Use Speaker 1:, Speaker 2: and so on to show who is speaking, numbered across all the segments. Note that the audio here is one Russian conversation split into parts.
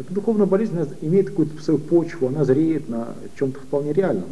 Speaker 1: Эта духовная болезнь имеет какую-то свою почву, она зреет на чем-то вполне реальном.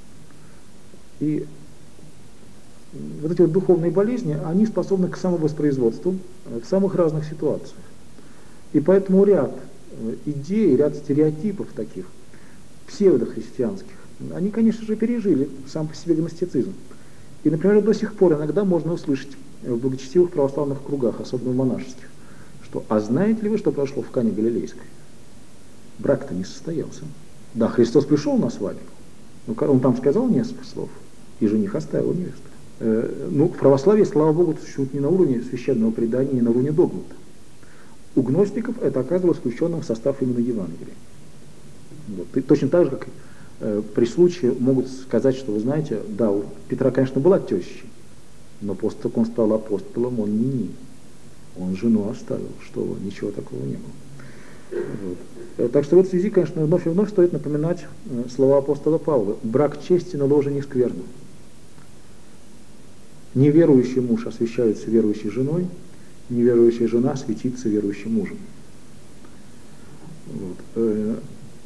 Speaker 1: И вот эти вот духовные болезни, они способны к самовоспроизводству в самых разных ситуациях. И поэтому ряд идей, ряд стереотипов таких, псевдохристианских, они, конечно же, пережили сам по себе гностицизм. И, например, до сих пор иногда можно услышать в благочестивых православных кругах, особенно в монашеских, что «а знаете ли вы, что прошло в Кане Галилейской? Брак-то не состоялся. Да, Христос пришел на свадьбу, но он там сказал несколько слов, и жених оставил невесту». Ну, в православии, слава Богу, существует не на уровне священного предания, не на уровне догмата. У гностиков это оказывалось включенным в состав именно Евангелия. Вот. И точно так же, как при случае могут сказать, что, вы знаете, да, у Петра, конечно, была теща, но после того, как он стал апостолом, он не. Он жену оставил, что ничего такого не было. Вот. Так что в этой связи, конечно, вновь и вновь стоит напоминать слова апостола Павла. Брак честен, но ложа не скверна. Неверующий муж освящается верующей женой, неверующая жена светится верующим мужем. Вот.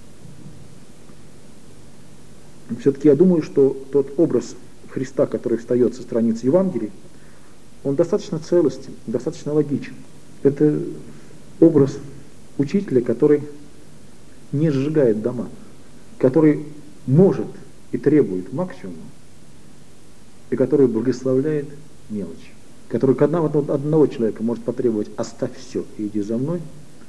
Speaker 1: Все-таки я думаю, что тот образ Христа, который встает со страниц Евангелий, он достаточно целостен, достаточно логичен. Это образ учителя, который не сжигает дома, который может и требует максимума, и который благословляет мелочи, который к одного человека может потребовать «оставь все и иди за мной»,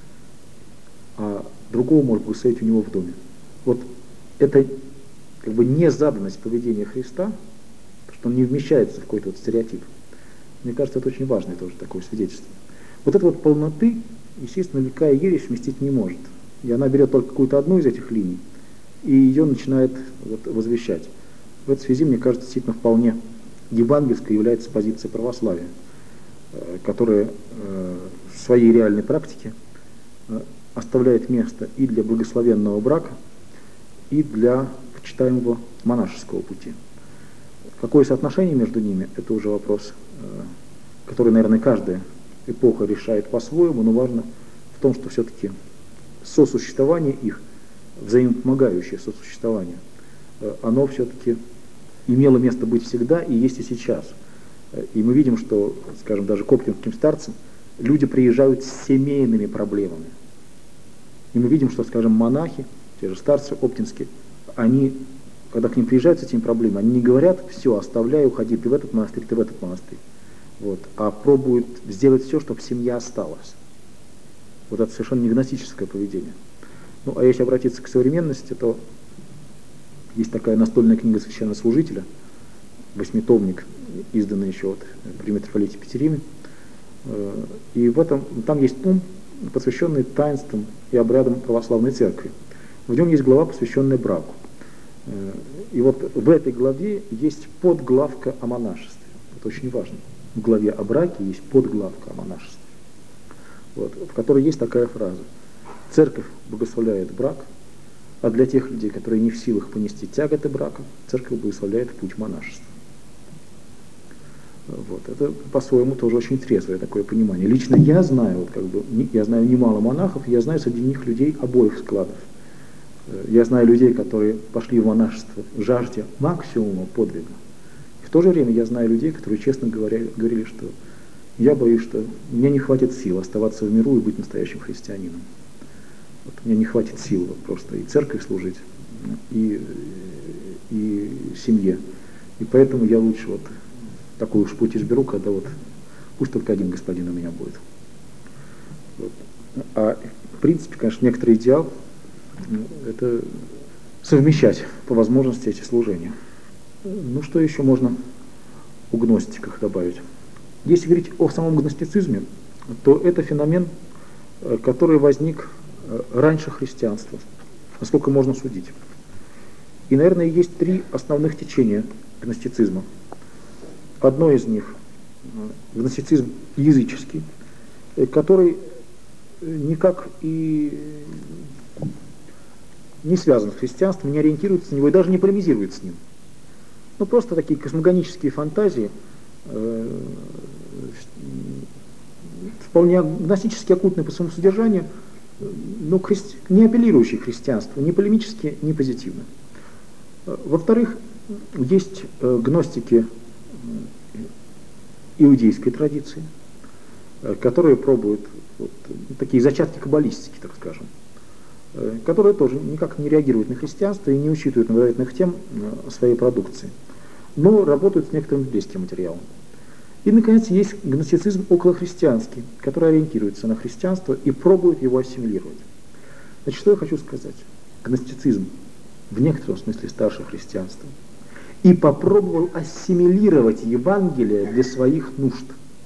Speaker 1: а другого может благословить у него в доме. Вот это как бы незаданность поведения Христа, что он не вмещается в какой-то вот стереотип. Мне кажется, это очень важное тоже такое свидетельство. Вот этой вот полноты, естественно, никакая ересь вместить не может. И она берет только какую-то одну из этих линий, и ее начинает вот возвещать. В этой связи, мне кажется, действительно вполне евангельской является позиция православия, которая в своей реальной практике оставляет место и для благословенного брака, и для почитаемого монашеского пути. Какое соотношение между ними, это уже вопрос, который, наверное, каждая эпоха решает по-своему, но важно в том, что все-таки сосуществование их, взаимопомогающее сосуществование, оно все-таки имело место быть всегда и есть и сейчас. И мы видим, что, скажем, даже к оптинским старцам люди приезжают с семейными проблемами. И мы видим, что, скажем, монахи, те же старцы оптинские, они, когда к ним приезжают с этими проблемами, они не говорят: все, оставляй, уходи, ты в этот монастырь, ты в этот монастырь. Вот, а пробуют сделать все, чтобы семья осталась. Вот это совершенно не гностическое поведение. Ну, а если обратиться к современности, то есть такая настольная книга священнослужителя, 8-томник, изданный еще вот при митрополите Петериме. И там есть том, посвященный таинствам и обрядам православной церкви. В нем есть глава, посвященная браку. И вот в этой главе есть подглавка о монашестве. Это очень важно. В главе о браке есть подглавка о монашестве, вот, в которой есть такая фраза: «Церковь благословляет брак, а для тех людей, которые не в силах понести тяготы брака, церковь благословляет путь монашества». Вот. Это по-своему тоже очень трезвое такое понимание. Лично я знаю, вот как бы, я знаю немало монахов, я знаю среди них людей обоих складов. Я знаю людей, которые пошли в монашество жаждя максимума подвига. В то же время я знаю людей, которые честно говорили, что я боюсь, что мне не хватит сил оставаться в миру и быть настоящим христианином. Вот, мне не хватит сил вот, просто и церкви служить, и семье. И поэтому я лучше вот такой уж путь изберу, когда вот пусть только один господин у меня будет. Вот. А в принципе, конечно, некоторый идеал — это совмещать по возможности эти служения. Ну, что еще можно о гностиках добавить? Если говорить о самом гностицизме, то это феномен, который возник раньше христианства, насколько можно судить. И, наверное, есть три основных течения гностицизма. Одно из них — гностицизм языческий, который никак и не связан с христианством, не ориентируется на него и даже не полемизирует с ним. Ну, просто такие космогонические фантазии, вполне гностически оккультные по своему содержанию, ну, не апеллирующие к христианству, ни полемически, ни позитивно. Во-вторых, есть гностики иудейской традиции, которые пробуют вот, такие зачатки каббалистики, так скажем, которые тоже никак не реагируют на христианство и не учитывают навероятных тем своей продукции, но работают с некоторым библейским материалом. И, наконец, есть гностицизм околохристианский, который ориентируется на христианство и пробует его ассимилировать. Значит, что я хочу сказать? Гностицизм в некотором смысле старше христианства и попробовал ассимилировать Евангелие для своих нужд.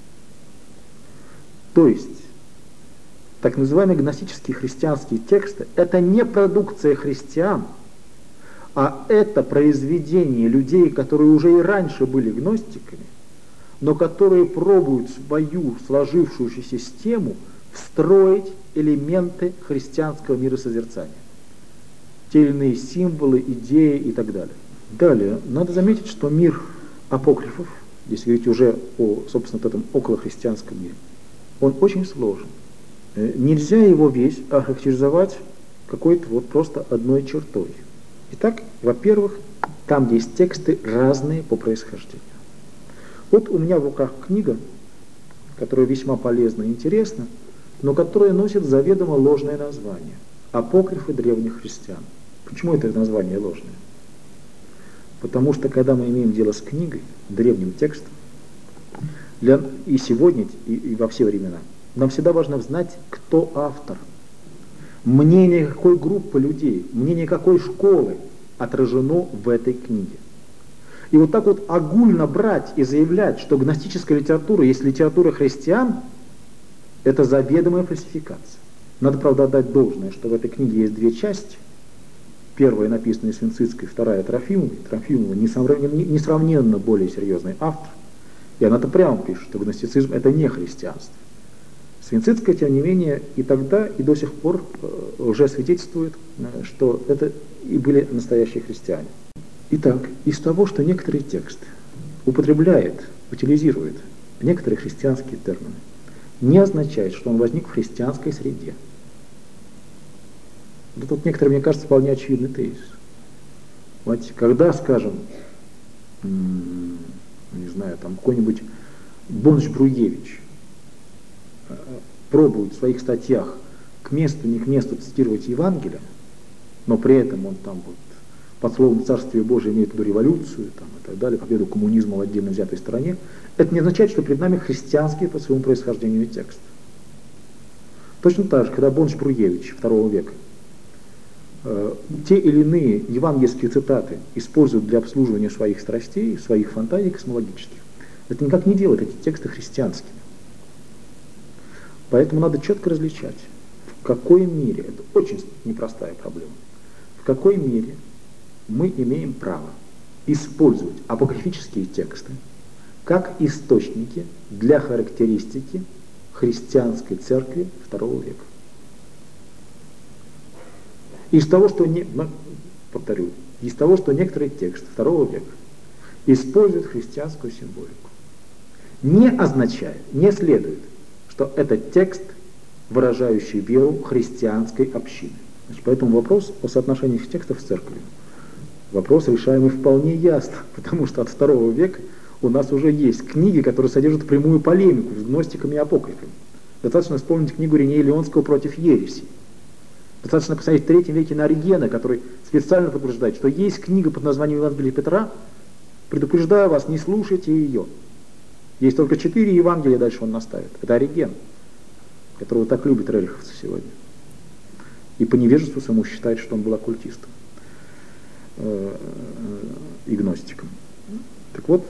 Speaker 1: То есть, так называемые гностические христианские тексты – это не продукция христиан, а это произведение людей, которые уже и раньше были гностиками, но которые пробуют в свою сложившуюся систему встроить элементы христианского миросозерцания. Те или иные символы, идеи и так далее. Далее, надо заметить, что мир апокрифов, если говорить уже о, собственно, этом околохристианском мире, он очень сложен. Нельзя его весь охарактеризовать какой-то вот просто одной чертой. Итак, во-первых, там есть тексты разные по происхождению. Вот у меня в руках книга, которая весьма полезна и интересна, но которая носит заведомо ложное название «Апокрифы древних христиан». Почему это название ложное? Потому что, когда мы имеем дело с книгой, древним текстом, и сегодня, и во все времена, нам всегда важно знать, кто автор. Мнение какой группы людей, мнение какой школы отражено в этой книге. И вот так вот огульно брать и заявлять, что гностическая литература есть литература христиан, это заведомая фальсификация. Надо, правда, отдать должное, что в этой книге есть две части. Первая написана Свинцицкой, вторая Трофимовой. Трофимова несравненно более серьезный автор. И она-то прямо пишет, что гностицизм это не христианство. Свинцицкая, тем не менее, и тогда, и до сих пор уже свидетельствует, что это и были настоящие христиане. Итак, из того, что некоторые тексты употребляет, утилизирует некоторые христианские термины, не означает, что он возник в христианской среде. Вот тут некоторые, мне кажется, вполне очевидный тезис. Вот, когда, скажем, не знаю, там какой-нибудь Бонч-Бруевич пробует в своих статьях к месту, не к месту цитировать Евангелие, но при этом он там вот под словом «Царствие Божие» имеет в виду революцию там, и так далее, победу коммунизма в отдельно взятой стране, это не означает, что перед нами христианский по своему происхождению текст. Точно так же, когда Бонч-Бруевич II века те или иные евангельские цитаты используют для обслуживания своих страстей, своих фантазий космологических, это никак не делает эти тексты христианскими. Поэтому надо четко различать, в какой мере, это очень непростая проблема, в какой мере мы имеем право использовать апокрифические тексты как источники для характеристики христианской церкви II века. Из того, что повторю, из того, что некоторые тексты II века используют христианскую символику, не означает, не следует, что этот текст, выражающий веру христианской общины. Значит, поэтому вопрос о соотношении текстов с церковью. Вопрос решаемый вполне ясно, потому что от II века у нас уже есть книги, которые содержат прямую полемику с гностиками и апокрифами. Достаточно вспомнить книгу Ринея Леонского «Против ереси». Достаточно посмотреть в III веке на Оригена, который специально предупреждает, что есть книга под названием Евангелие Петра, предупреждаю вас, не слушайте ее. Есть только 4 Евангелия, дальше он наставит. Это Ориген, которого так любят рериховцы сегодня. И по невежеству самому считает, что он был оккультистом и гностиком. Так вот,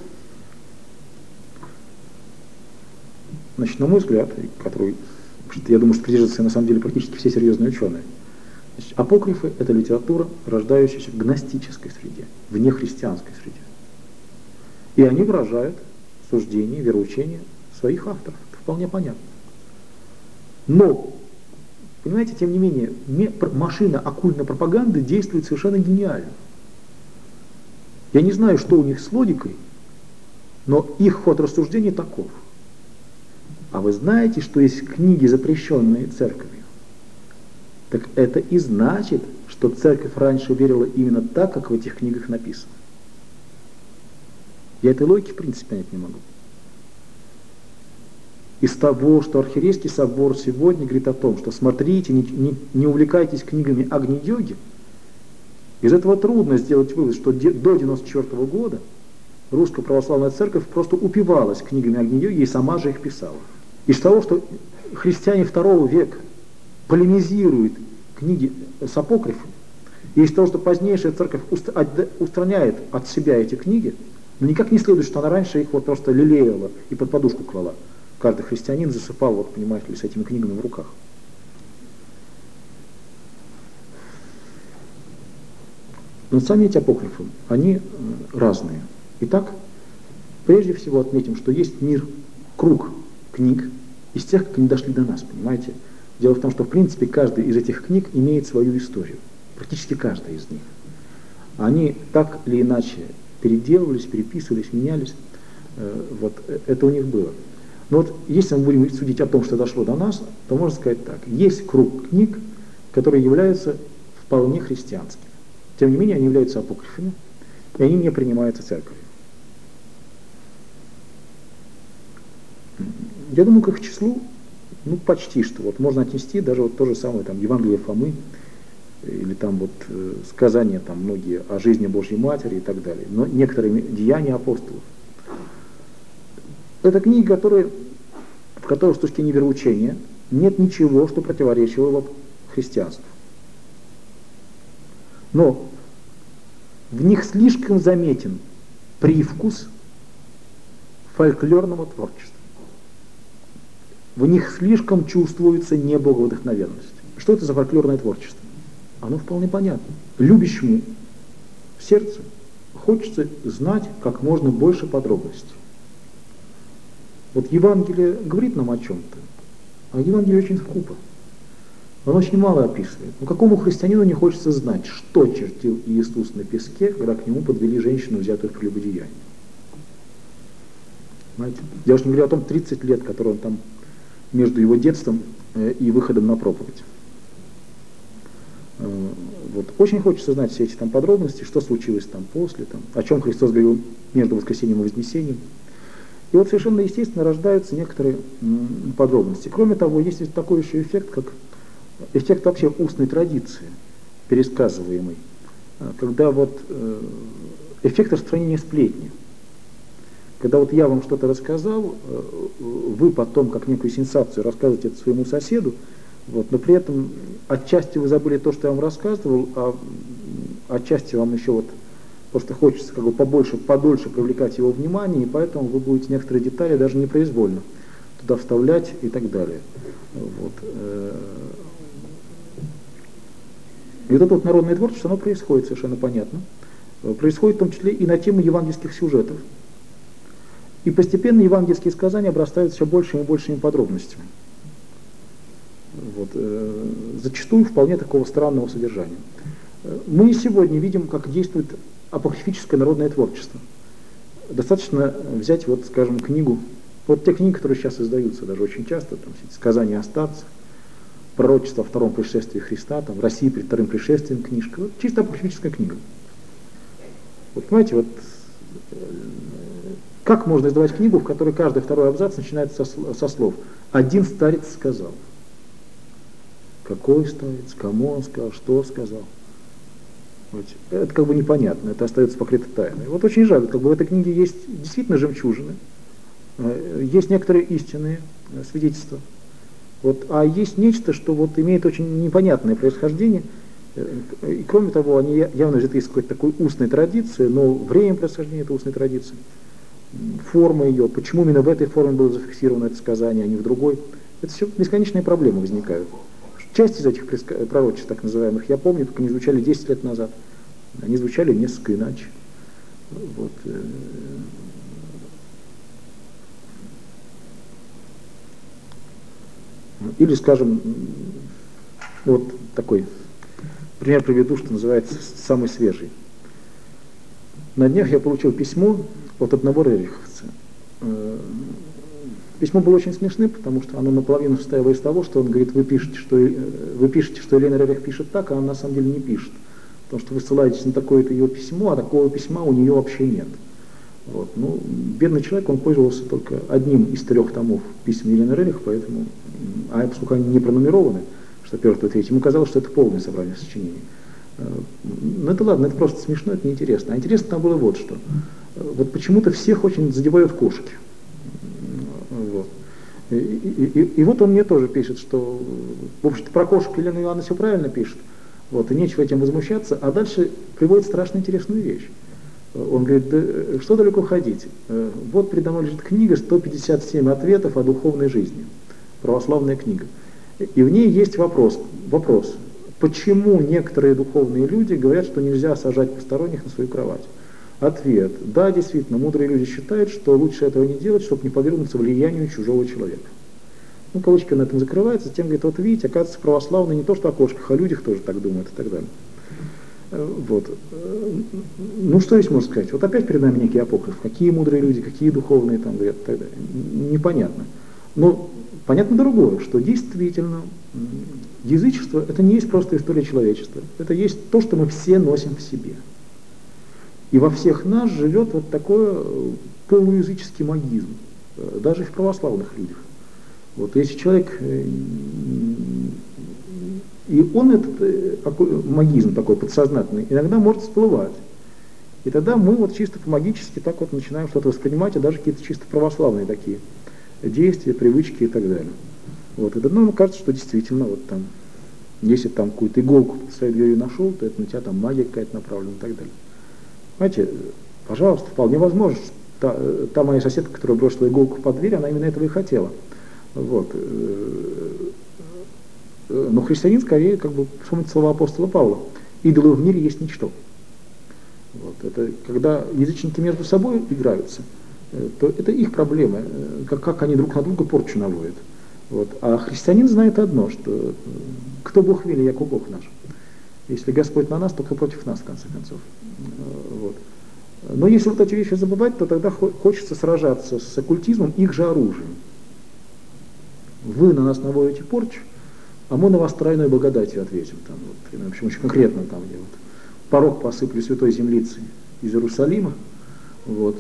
Speaker 1: значит, на мой взгляд, который, я думаю, что придерживаются на самом деле практически все серьезные ученые, значит, апокрифы — это литература, рождающаяся в гностической среде, в нехристианской среде. И они выражают суждения, вероучения своих авторов. Это вполне понятно. Но, понимаете, тем не менее, машина оккультной пропаганды действует совершенно гениально. Я не знаю, что у них с логикой, но их ход рассуждений таков. А вы знаете, что есть книги, запрещенные церковью? так это и значит, что церковь раньше верила именно так, как в этих книгах написано. Я этой логики, в принципе, понять не могу. Из того, что Архиерейский собор сегодня говорит о том, что смотрите, не увлекайтесь книгами Агни-йоги, из этого трудно сделать вывод, что до 1994 года Русская Православная Церковь просто упивалась книгами Агни-йоги и сама же их писала. Из того, что христиане II века полемизируют книги с апокрифами, и из того, что позднейшая церковь устраняет от себя эти книги, но никак не следует, что она раньше их вот просто лелеяла и под подушку клала. Каждый христианин засыпал, вот, понимаете ли, с этими книгами в руках. Но сами эти апокрифы, они разные. Итак, прежде всего отметим, что есть мир, круг книг из тех, как они дошли до нас, понимаете? Дело в том, что в принципе каждая из этих книг имеет свою историю. Практически каждая из них. Они так или иначе переделывались, переписывались, менялись. Вот это у них было. Но вот если мы будем судить о том, что дошло до нас, то можно сказать так. Есть круг книг, которые являются вполне христианскими. Тем не менее, они являются апокрифами, и они не принимаются церковью. Я думаю, к их числу, ну, почти что. Вот можно отнести даже вот то же самое, там, Евангелие Фомы, или там вот сказания там многие о жизни Божьей Матери и так далее, но некоторые деяния апостолов. Это книги, в которых с точки зрения вероучения нет ничего, что противоречило христианству. Но в них слишком заметен привкус фольклорного творчества. В них слишком чувствуется небоговдохновенность. Что это за фольклорное творчество? Оно вполне понятно. Любящему сердцу хочется знать как можно больше подробностей. Вот Евангелие говорит нам о чем-то, а Евангелие очень скупо. Оно очень мало описывает. Но какому христианину не хочется знать, что чертил Иисус на песке, когда к нему подвели женщину, взятую в прелюбодеянии? Понимаете? Я уж не говорю о том 30 лет, которые он там между его детством и выходом на проповедь. Вот. Очень хочется знать все эти там подробности, что случилось там после, там, о чем Христос говорил между воскресением и вознесением. И вот совершенно естественно рождаются некоторые подробности. Кроме того, есть ведь такой еще эффект, как эффект вообще устной традиции, пересказываемый, когда вот эффект распространения сплетни. Когда вот я вам что-то рассказал, вы потом, как некую сенсацию, рассказываете это своему соседу, вот, но при этом отчасти вы забыли то, что я вам рассказывал, а отчасти вам еще вот просто хочется как бы подольше привлекать его внимание, и поэтому вы будете некоторые детали даже непроизвольно туда вставлять и так далее. Вот. И вот это вот народное творчество, оно происходит совершенно понятно. Происходит в том числе и на тему евангельских сюжетов. И постепенно евангельские сказания обрастают все большими и большими подробностями. Вот. Зачастую вполне такого странного содержания. Мы сегодня видим, как действует апокрифическое народное творчество. Достаточно взять, вот, скажем, книгу, вот те книги, которые сейчас издаются даже очень часто, там, сказания о старцах, пророчество о втором пришествии Христа, там, в России перед вторым пришествием книжка, вот, чисто апокрифическая книга. Вот, понимаете, вот, как можно издавать книгу, в которой каждый второй абзац начинается со слов «один старец сказал». Какой старец, кому он сказал, что сказал. Вот. Это как бы непонятно, это остается покрыто тайной. Вот очень жаль, как бы в этой книге есть действительно жемчужины, есть некоторые истинные свидетельства, вот, а есть нечто, что вот имеет очень непонятное происхождение, и кроме того, они явно взяты из какой-то такой устной традиции, но время происхождения этой устной традиции, форма ее, почему именно в этой форме было зафиксировано это сказание, а не в другой, это все бесконечные проблемы возникают. Часть из этих пророчеств, так называемых, я помню, как они звучали 10 лет назад. Они звучали несколько иначе. Вот. Или, скажем, вот такой пример приведу, что называется самый свежий. На днях я получил письмо от одного рериховца. Письмо было очень смешным, потому что оно наполовину состояло из того, что он говорит, вы пишете, что Елена Рерих пишет так, а она на самом деле не пишет. Потому что вы ссылаетесь на такое-то ее письмо, а такого письма у нее вообще нет. Вот. Ну, бедный человек, он пользовался только одним из 3 томов писем Елены Рерих, поэтому, поскольку они не пронумерованы, что 1, 2, 3, ему казалось, что это полное собрание сочинений. Ну это ладно, это просто смешно, это неинтересно. А интересно там было вот что. Вот почему-то всех очень задевают кошки. Вот. И вот он мне тоже пишет, что, в общем-то, про кошек Елена Ивановна все правильно пишет, вот, и нечего этим возмущаться, а дальше приводит страшно интересную вещь. Он говорит, да, что далеко ходить, вот передо мной лежит книга «157 ответов о духовной жизни», православная книга, и в ней есть вопрос, почему некоторые духовные люди говорят, что нельзя сажать посторонних на свою кровать? Ответ. Да, действительно, мудрые люди считают, что лучше этого не делать, чтобы не подвергнуться влиянию чужого человека. Ну, кавычки на этом закрываются, затем говорит, вот видите, оказывается, православные не то что о кошках, о людях тоже так думают и так далее. Вот. Ну, что здесь можно сказать? Вот опять перед нами некий апокриф. Какие мудрые люди, какие духовные там говорят и так далее. Непонятно. Но понятно другое, что действительно язычество это не есть просто история человечества. Это есть то, что мы все носим в себе. И во всех нас живет вот такой полуязыческий магизм, даже в православных людях. Вот если человек, и он этот магизм такой подсознательный, иногда может всплывать. И тогда мы вот чисто по-магически так вот начинаем что-то воспринимать, а даже какие-то чисто православные такие действия, привычки и так далее. Вот. И тогда нам кажется, что действительно вот там, если там какую-то иголку под своей дверью нашел, то это на тебя там магия какая-то направлена и так далее. Знаете, пожалуйста, вполне возможно, та моя соседка, которая бросила иголку под дверь, она именно этого и хотела. Вот. Но христианин скорее как бы вспомнит слова апостола Павла. Идолы в мире есть ничто. Вот. Это когда язычники между собой играются, то это их проблема, как они друг на друга порчу наводят. Вот. А христианин знает одно, что кто Бог вели, яко Бог наш. Если Господь на нас, то кто против нас, в конце концов. Вот. Но если вот эти вещи забывать, то тогда хочется сражаться с оккультизмом их же оружием. Вы на нас наводите порчу, а мы на вас тройной благодатью ответим. Там, вот, в общем, очень конкретно там, где вот порог посыплю святой землицей из Иерусалима, вот,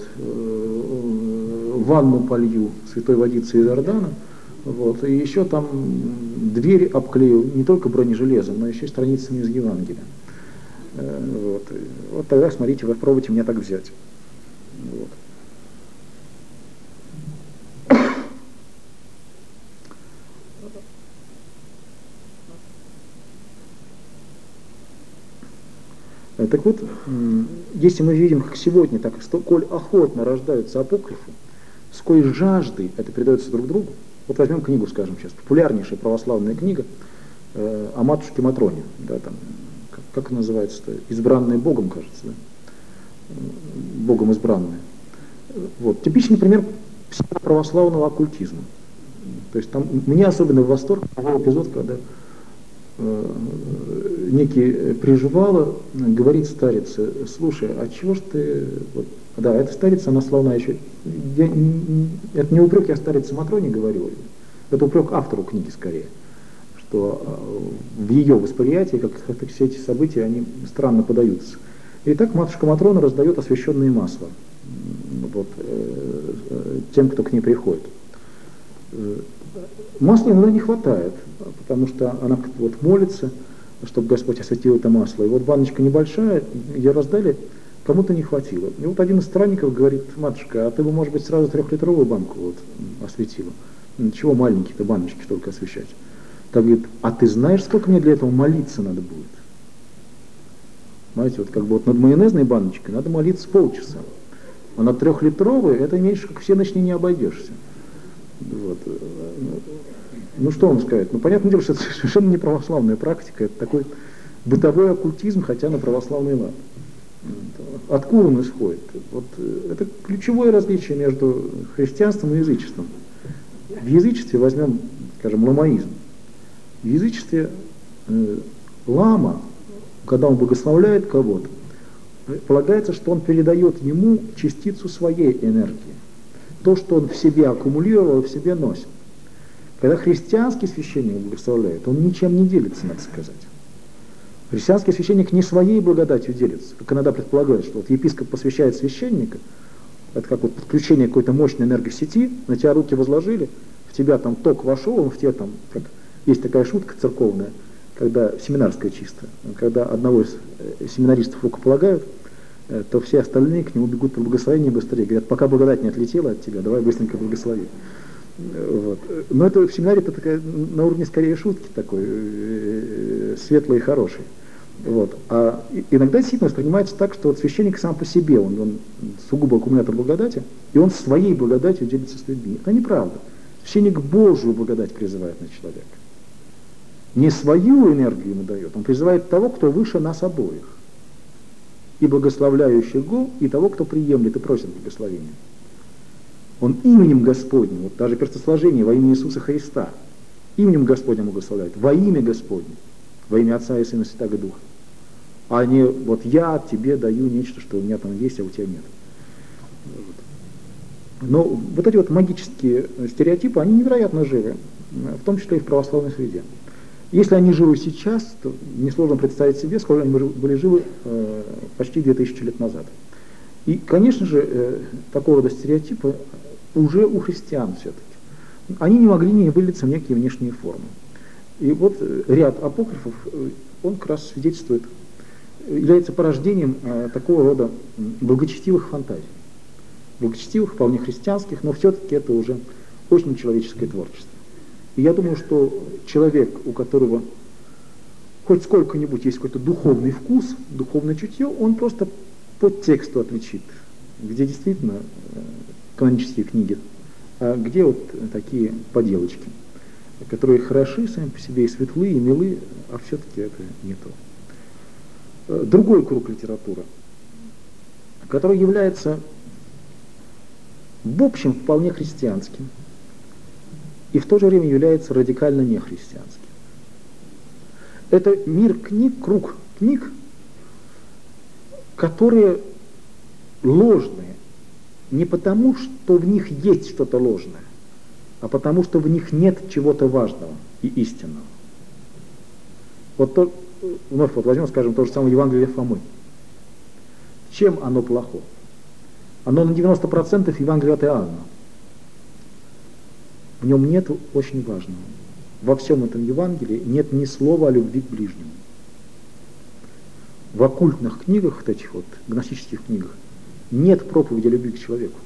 Speaker 1: ванну полью святой водицей из Иордана, вот, и еще там двери обклею не только бронежелезом, но еще и страницами из Евангелия. Вот. Вот тогда, смотрите, вы попробуйте меня так взять. Вот. Так вот, если мы видим, как сегодня, так сколь охотно рождаются апокрифы, сколь жаждой это передается друг другу. Вот возьмем книгу, скажем сейчас, популярнейшая православная книга о матушке Матроне, да, там, как она называется-то, избранная Богом, кажется, да? Богом избранная. Вот. Типичный пример православного оккультизма. То есть там мне особенно в восторг был эпизод, когда некий приживало, говорит старице, слушай, а чего ж ты, вот, да, эта старица, она славна еще, это не упрек, я старице Матроне говорю, это упрек автору книги скорее, что в ее восприятии, как все эти события, они странно подаются. И так матушка Матрона раздает освященные масла вот, тем, кто к ней приходит. Масла иногда не хватает, потому что она вот молится, чтобы Господь осветил это масло. И вот баночка небольшая, ее раздали, кому-то не хватило. И вот один из странников говорит, матушка, а ты бы, может быть, сразу 3-литровую банку вот осветила. Чего маленькие-то баночки только освещать? Так говорит, а ты знаешь, сколько мне для этого молиться надо будет? Знаете, вот как бы вот над майонезной баночкой надо молиться полчаса. А над 3-литровой это меньше, как все ночные не обойдешься. Вот. Ну что вам сказать? Ну понятное дело, что это совершенно не православная практика, это такой бытовой оккультизм, хотя на православный лад. Откуда он исходит? Вот это ключевое различие между христианством и язычеством. В язычестве возьмем, скажем, ламаизм. В язычестве лама, когда он благословляет кого-то, полагается, что он передает ему частицу своей энергии. то, что он в себе аккумулировал, в себе носит. Когда христианский священник благословляет, он ничем не делится, надо сказать. Христианский священник не своей благодатью делится, как иногда предполагают, что вот епископ посвящает священника, это как вот подключение какой-то мощной энергосети, на тебя руки возложили, в тебя там ток вошел, он в тебя там, как есть такая шутка церковная, когда семинарская чисто, когда одного из семинаристов рукополагают, то все остальные к нему бегут по благословению быстрее, говорят, пока благодать не отлетела от тебя, давай быстренько благослови. Вот. Но это в семинаре это такая, на уровне скорее шутки такой, светлый и хороший. Вот. А иногда действительно воспринимается так, что вот священник сам по себе, он сугубо аккумулятор благодати, и он своей благодатью делится с людьми. Это неправда. Священник Божию благодать призывает на человека. Не свою энергию ему дает, он призывает того, кто выше нас обоих. И благословляющего, и того, кто приемлет и просит благословения. Он именем Господним, вот даже перцесложение во имя Иисуса Христа, именем Господним благословляет, во имя Господне, во имя Отца и Сына и Святаго Духа. А не вот я тебе даю нечто, что у меня там есть, а у тебя нет. Но вот эти вот магические стереотипы, они невероятно живы, в том числе и в православной среде. Если они живы сейчас, то несложно представить себе, сколько они были живы почти 2000 лет назад. И, конечно же, такого рода стереотипы уже у христиан все-таки. Они не могли не вылиться в некие внешние формы. И вот ряд апокрифов, он как раз свидетельствует, является порождением такого рода благочестивых фантазий. Благочестивых, вполне христианских, но все-таки это уже очень человеческое творчество. И я думаю, что человек, у которого хоть сколько-нибудь есть какой-то духовный вкус, духовное чутье, он просто по тексту отличит, где действительно канонические книги, а где вот такие поделочки, которые хороши сами по себе и светлые, и милые, а все-таки это не то. Другой круг литературы, который является в общем вполне христианским, и в то же время является радикально нехристианским. Это мир книг, круг книг, которые ложные не потому, что в них есть что-то ложное, а потому, что в них нет чего-то важного и истинного. Вот то, вновь вот возьмем, скажем, то же самое Евангелие Фомы. Чем оно плохо? Оно на 90% Евангелие от Иоанна. В нем нет очень важного. Во всем этом Евангелии нет ни слова о любви к ближнему. В оккультных книгах, вот этих вот гностических книгах, нет проповеди о любви к человеку.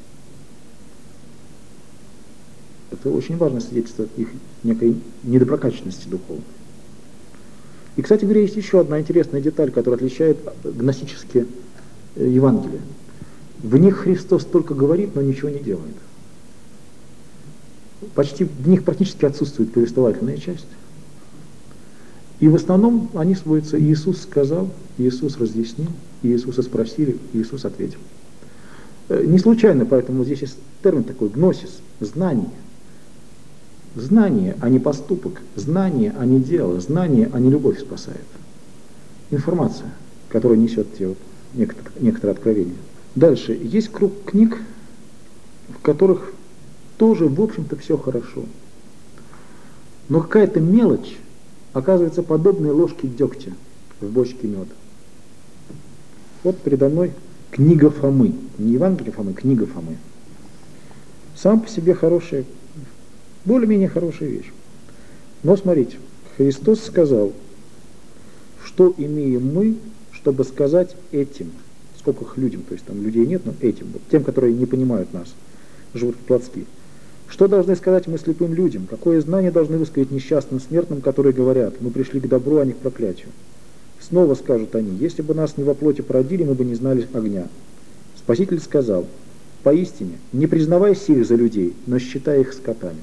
Speaker 1: Это очень важное свидетельство их некой недоброкачественности духовной. И, кстати говоря, есть еще одна интересная деталь, которая отличает гностические Евангелия. В них Христос только говорит, но ничего не делает. В них практически отсутствует повествовательная часть. И в основном они сводятся: Иисус сказал, Иисус разъяснил, Иисуса спросили, Иисус ответил. Не случайно, поэтому здесь есть термин такой гносис, знание. Знание, а не поступок, знание, а не дело, знание, а не любовь спасает. Информация, которая несет тебе вот некоторое откровение. Дальше. Есть круг книг, в которых тоже, в общем-то, все хорошо. Но какая-то мелочь оказывается подобной ложке дегтя в бочке меда. Вот передо мной книга Фомы. Не Евангелие Фомы, книга Фомы. Сам по себе хорошая, более-менее хорошая вещь. Но смотрите, Христос сказал, что имеем мы, чтобы сказать этим, сколько их людям, то есть там людей нет, но этим, вот, тем, которые не понимают нас, живут по-плотски. Что должны сказать мы слепым людям? Какое знание должны высказать несчастным смертным, которые говорят, мы пришли к добру, а не к проклятию? Снова скажут они, если бы нас не во плоти породили, мы бы не знали огня. Спаситель сказал, поистине, не признавай сих за людей, но считай их скотами.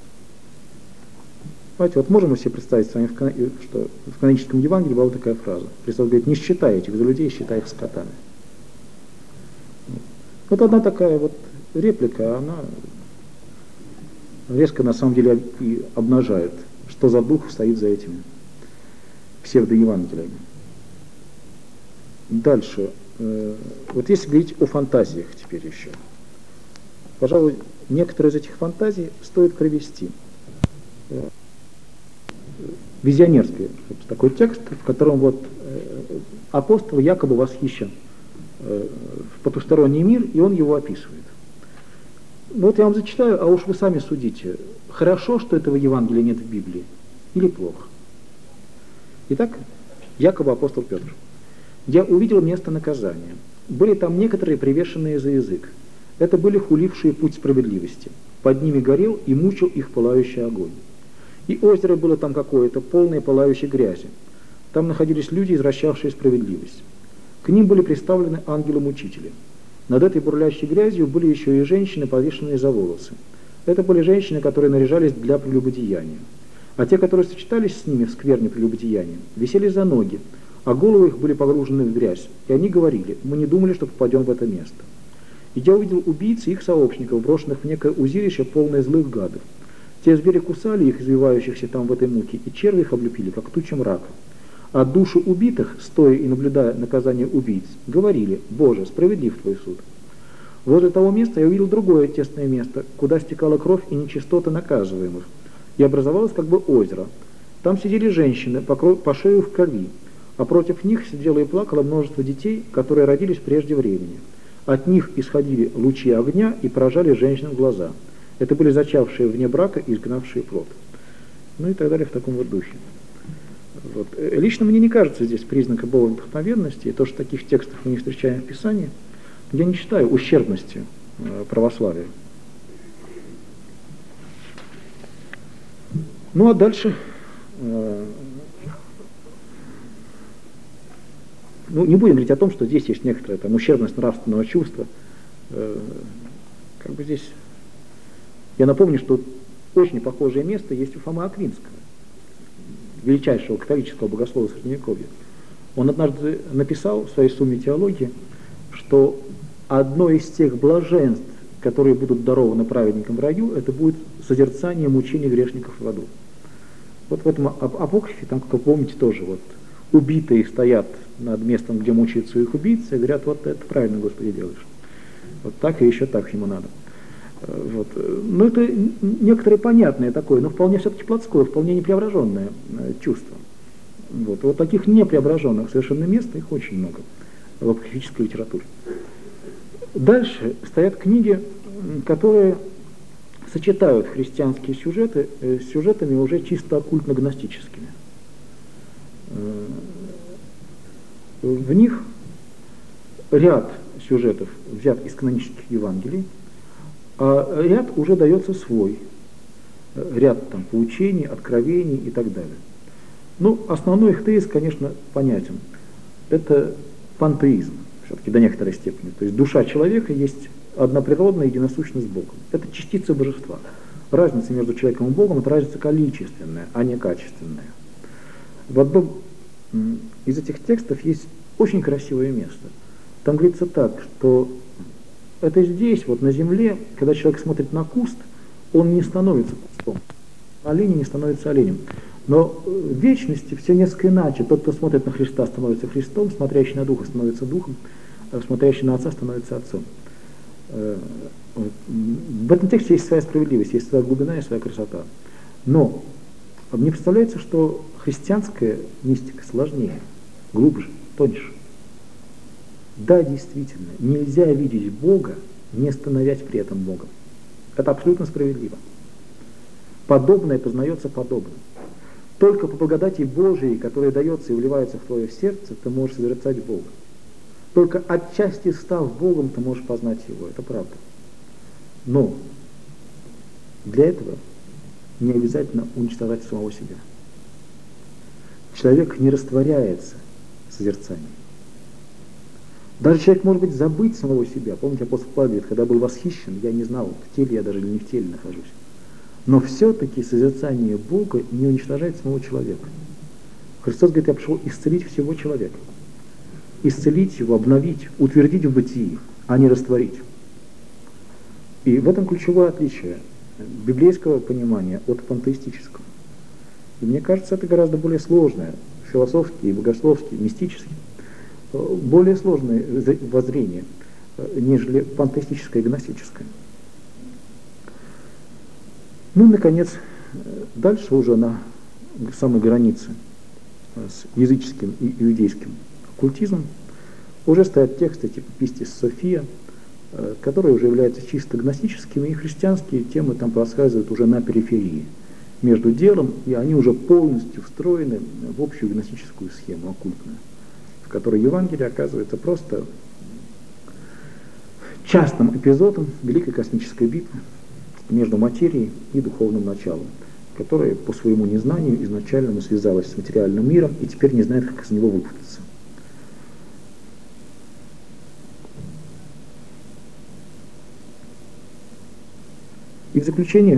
Speaker 1: Знаете, вот можем мы себе представить с вами, что в каноническом Евангелии была такая фраза. Христос говорит, не считай этих за людей, считай их скотами. Вот одна такая вот реплика, она резко на самом деле и обнажает, что за дух стоит за этими псевдоевангелиями. Дальше. Вот если говорить о фантазиях теперь еще. Пожалуй, некоторые из этих фантазий стоит привести. Визионерский такой текст, в котором вот апостол якобы восхищен в потусторонний мир, и он его описывает. Ну вот я вам зачитаю, а уж вы сами судите, хорошо, что этого Евангелия нет в Библии, или плохо. Итак, якобы апостол Петр. «Я увидел место наказания. Были там некоторые привешенные за язык. Это были хулившие путь справедливости. Под ними горел и мучил их пылающий огонь. И озеро было там какое-то, полное пылающей грязи. Там находились люди, извращавшие справедливость. К ним были представлены ангелы-мучители. Над этой бурлящей грязью были еще и женщины, повешенные за волосы. Это были женщины, которые наряжались для прелюбодеяния. А те, которые сочетались с ними в скверне прелюбодеяния, висели за ноги, а головы их были погружены в грязь. И они говорили: мы не думали, что попадем в это место. И я увидел убийц и их сообщников, брошенных в некое узилище, полное злых гадов. Те звери кусали их, извивающихся там в этой муке, и черви их облепили, как туча мрака. А души убитых, стоя и наблюдая наказание убийц, говорили: Боже, справедлив Твой суд. Возле того места я увидел другое тесное место, куда стекала кровь и нечистота наказываемых, и образовалось как бы озеро. Там сидели женщины по шею в крови, а против них сидело и плакало множество детей, которые родились прежде времени. От них исходили лучи огня и поражали женщинам глаза. Это были зачавшие вне брака и изгнавшие плод. Ну и так далее в таком вот духе. Вот. Лично мне не кажется здесь признаком богоотдохновенности, и то, что таких текстов мы не встречаем в Писании, я не считаю ущербностью православия. Ну а дальше, ну, не будем говорить о том, что здесь есть некоторая там ущербность нравственного чувства. Как бы здесь, я напомню, что очень похожее место есть у Фомы Аквинского, величайшего католического богослова Средневековья. Он однажды написал в своей сумме теологии, что одно из тех блаженств, которые будут дарованы праведникам в раю, это будет созерцание мучений грешников в аду. Вот в этом апокрифе, там, как вы помните, тоже вот убитые стоят над местом, где мучаются их убийцы, и говорят: вот это правильно, Господи, делаешь. Вот так и еще так ему надо. Вот. Ну, это некоторое понятное такое, но вполне все-таки плотское, вполне непреображенное чувство. Вот таких непреображенных совершенно мест, их очень много в апокрифической литературе. Дальше стоят книги, которые сочетают христианские сюжеты с сюжетами уже чисто оккультно-гностическими. В них ряд сюжетов взят из канонических Евангелий, а ряд уже дается свой, ряд там поучений, откровений и так далее. Ну, основной их тезис, конечно, понятен. Это пантеизм, все-таки до некоторой степени. То есть душа человека есть одноприродная, единосущна с Богом. Это частица божества. Разница между человеком и Богом — это разница количественная, а не качественная. В одном из этих текстов есть очень красивое место. Там говорится так, что это здесь, вот на земле, когда человек смотрит на куст, он не становится кустом, олень не становится оленем. Но в вечности все несколько иначе. Тот, кто смотрит на Христа, становится Христом, смотрящий на Духа становится Духом, смотрящий на Отца становится Отцом. В этом тексте есть своя справедливость, есть своя глубина и своя красота. Но мне представляется, что христианская мистика сложнее, глубже, тоньше. Да, действительно, нельзя видеть Бога, не становясь при этом Богом. Это абсолютно справедливо. Подобное познается подобным. Только по благодати Божией, которая дается и вливается в твое сердце, ты можешь созерцать Бога. Только отчасти став Богом, ты можешь познать Его. Это правда. Но для этого не обязательно уничтожать самого себя. Человек не растворяется в созерцании. Даже человек может быть забыть самого себя. Помните, апостол Павел говорит: когда был восхищен, я не знал, в теле я даже или не в теле нахожусь. Но все-таки созерцание Бога не уничтожает самого человека. Христос говорит: я пришел исцелить всего человека. Исцелить его, обновить, утвердить в бытии, а не растворить. И в этом ключевое отличие библейского понимания от пантеистического. И мне кажется, это гораздо более сложное, философски, богословски, мистически, более сложное воззрение, нежели пантеистическое и гностическое. Ну и, наконец, дальше уже на самой границе с языческим и иудейским оккультизмом уже стоят тексты типа Пистис София, которые уже являются чисто гностическими, и христианские темы там проскальзывают уже на периферии между делом, и они уже полностью встроены в общую гностическую схему оккультную, в которой Евангелие оказывается просто частным эпизодом великой космической битвы между материей и духовным началом, которое по своему незнанию изначально связалось с материальным миром и теперь не знает, как из него выпутаться. И в заключение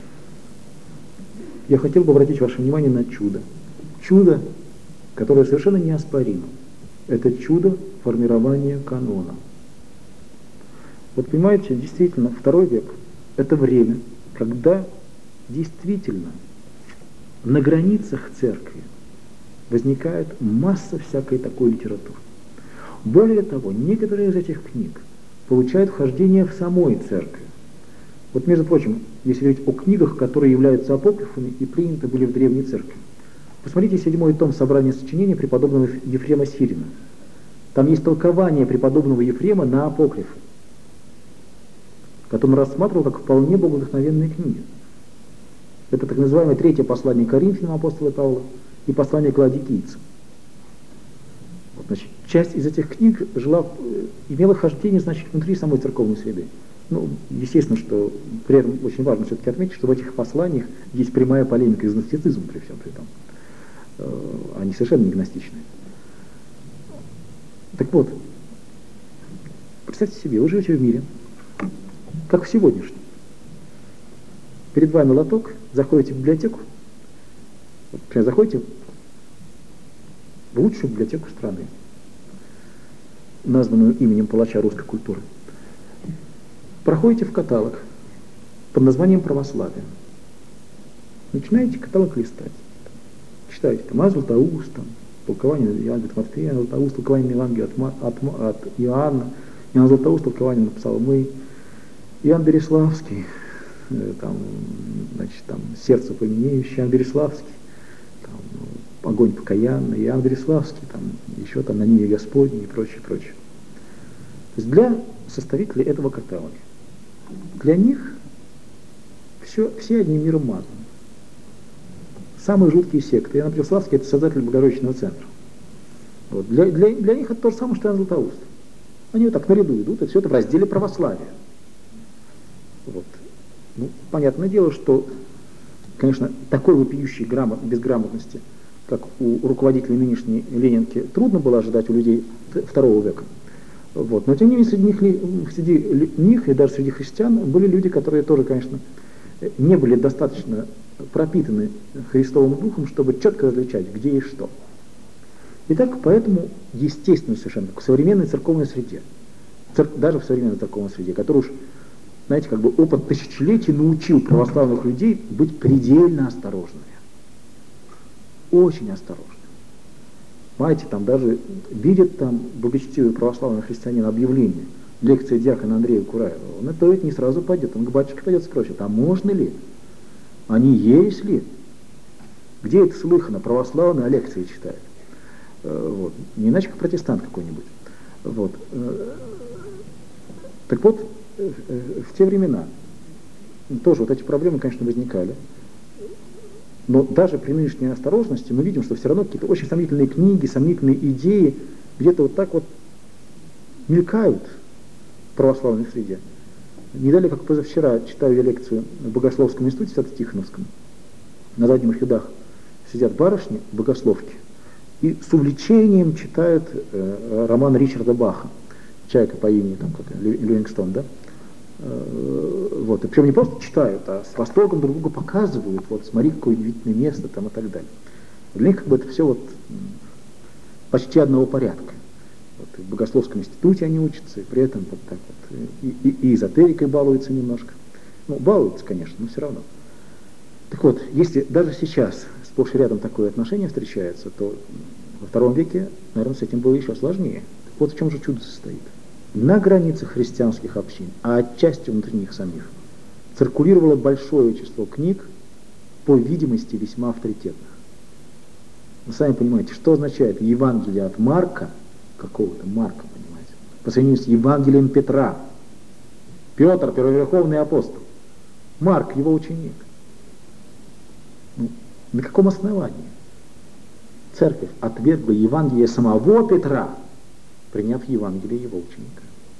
Speaker 1: я хотел бы обратить ваше внимание на чудо. Чудо, которое совершенно неоспоримо. Это чудо формирования канона. Вот понимаете, действительно, II век – это время, когда действительно на границах церкви возникает масса всякой такой литературы. Более того, некоторые из этих книг получают вхождение в самой церкви. Вот, между прочим, если говорить о книгах, которые являются апокрифами и приняты были в Древней Церкви. Посмотрите 7-й том собрания сочинений преподобного Ефрема Сирина. Там есть толкование преподобного Ефрема на апокрифы, который он рассматривал как вполне богодухновенные книги. Это так называемое третье послание Коринфянам апостола Павла и послание к ладикийцам. Вот, значит, часть из этих книг имела хождение, значит, внутри самой церковной среды. Ну, естественно, что при этом очень важно все-таки отметить, что в этих посланиях есть прямая полемика и гностицизм при всем при этом. Они совершенно не гностичные. Так вот, представьте себе, вы живете в мире, как в сегодняшнем. Перед вами лоток, заходите в библиотеку, например, заходите в лучшую библиотеку страны, названную именем палача русской культуры. Проходите в каталог под названием «Православие». Начинаете каталог листать. Читаете там Иоанн Златоуст, там, толкование Евангелия от Матфея, Иоанн Златоуст, толкование Евангелия от Иоанна, Иоанн Златоуст, толкование на Псалмы, Иоанн Береславский, там, значит, там «Сердце пламенеющее», Иоанн Береславский, там, «Огонь покаянный», Иоанн Береславский, там, еще там «На ниве Господней» и прочее, прочее. То есть для составителей этого каталога, для них все одним миром мазаны. Самые жуткие секты. Иоанн Береславский – это создатель Богородичного центра. Вот. Для них это то же самое, что Иоанн Златоуст. Они вот так наряду идут, и все это в разделе православия. Вот. Ну, понятное дело, что, конечно, такой вопиющей безграмотности, как у руководителей нынешней Ленинки, трудно было ожидать у людей II века. Вот. Но тем не менее, среди них и даже среди христиан были люди, которые тоже, конечно, не были достаточно пропитаны Христовым Духом, чтобы четко различать, где и что. Итак, поэтому, естественно, совершенно, в современной церковной среде, даже в современной церковной среде, которая уж, знаете, как бы опыт тысячелетий научил православных людей быть предельно осторожными. Очень осторожными. Знаете, там даже видят там благочестивый православный христианин объявление, лекция диакона Андрея Кураева, он это ведь не сразу пойдет, он к батюшке пойдет спросит, а можно ли? А не ересь ли? Где это слыхано? Православные, а лекции читают. Вот. Не иначе, как протестант какой-нибудь. Вот. Так вот, в те времена тоже вот эти проблемы, конечно, возникали. Но даже при нынешней осторожности мы видим, что все равно какие-то очень сомнительные книги, сомнительные идеи где-то вот так вот мелькают в православной среде. Не далее, как позавчера, читаю я лекцию в Богословском институте Свято-Тихоновском. На задних рядах сидят барышни, богословки, и с увлечением читают роман Ричарда Баха «Чайка по имени там, Ливингстон», да? Вот. И причем не просто читают, а с восторгом друг другу показывают, вот смотри, какое удивительное место там и так далее. Для них как бы это все вот почти одного порядка. Вот, в Богословском институте они учатся, и при этом вот так вот и эзотерикой балуются немножко. Ну, балуются, конечно, но все равно. Так вот, если даже сейчас сплошь и рядом такое отношение встречается, то во II веке, наверное, с этим было еще сложнее. Так вот в чем же чудо состоит. На границах христианских общин, а отчасти внутри них самих, циркулировало большое число книг, по видимости весьма авторитетных. Вы сами понимаете, что означает Евангелие от Марка, какого-то Марка, понимаете, по сравнению с Евангелием Петра. Петр, первоверховный апостол. Марк, его ученик. Ну, на каком основании церковь отвергла Евангелие самого Петра, приняв Евангелие его ученика?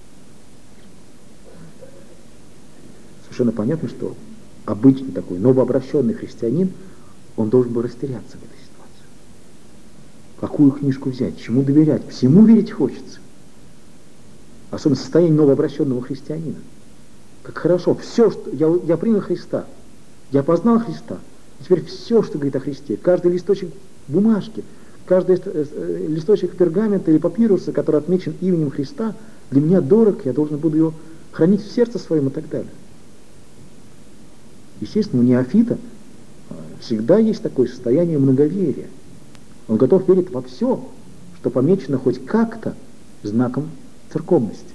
Speaker 1: Совершенно понятно, что обычный такой новообращенный христианин, он должен был растеряться в этой ситуации. Какую книжку взять, чему доверять? Всему верить хочется. Особенно состояние новообращенного христианина. Как хорошо, все, что я принял Христа, я познал Христа, и теперь все, что говорит о Христе, каждый листочек бумажки, каждый листочек пергамента или папируса, который отмечен именем Христа, для меня дорог, я должен буду его хранить в сердце своем и так далее. Естественно, у неофита всегда есть такое состояние многоверия. Он готов верить во все, что помечено хоть как-то знаком церковности.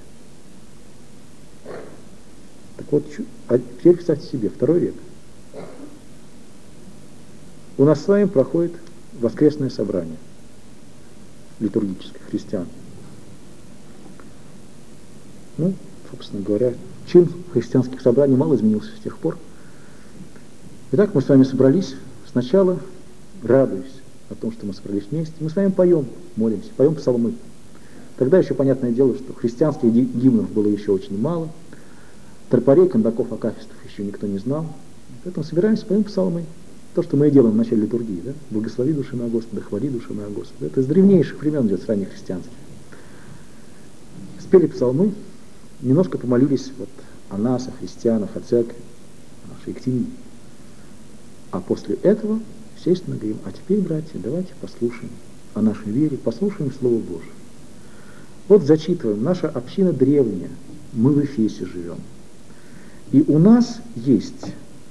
Speaker 1: Так вот, а теперь представьте себе, 2 век. У нас с вами проходит воскресное собрание литургическое, христиан. Ну, собственно говоря, чин христианских собраний мало изменился с тех пор. Итак, мы с вами собрались, сначала радуясь о том, что мы собрались вместе. Мы с вами поем, молимся, поем псалмы. Тогда еще понятное дело, что христианских гимнов было еще очень мало. Тропарей, кондаков, акафистов еще никто не знал. Поэтому собираемся, поем псалмы. То, что мы и делаем в начале литургии. Да? Благослови души моя Господа, хвали души моя Господа. Это с древнейших времен идет, с ранних христианских. Спели псалмы, немножко помолились вот о нас, о христианах, о церкви, о нашей Ектимии. А после этого, естественно, говорим, а теперь, братья, давайте послушаем о нашей вере, послушаем Слово Божие. Вот зачитываем, наша община древняя, мы в Эфесе живем. И у нас есть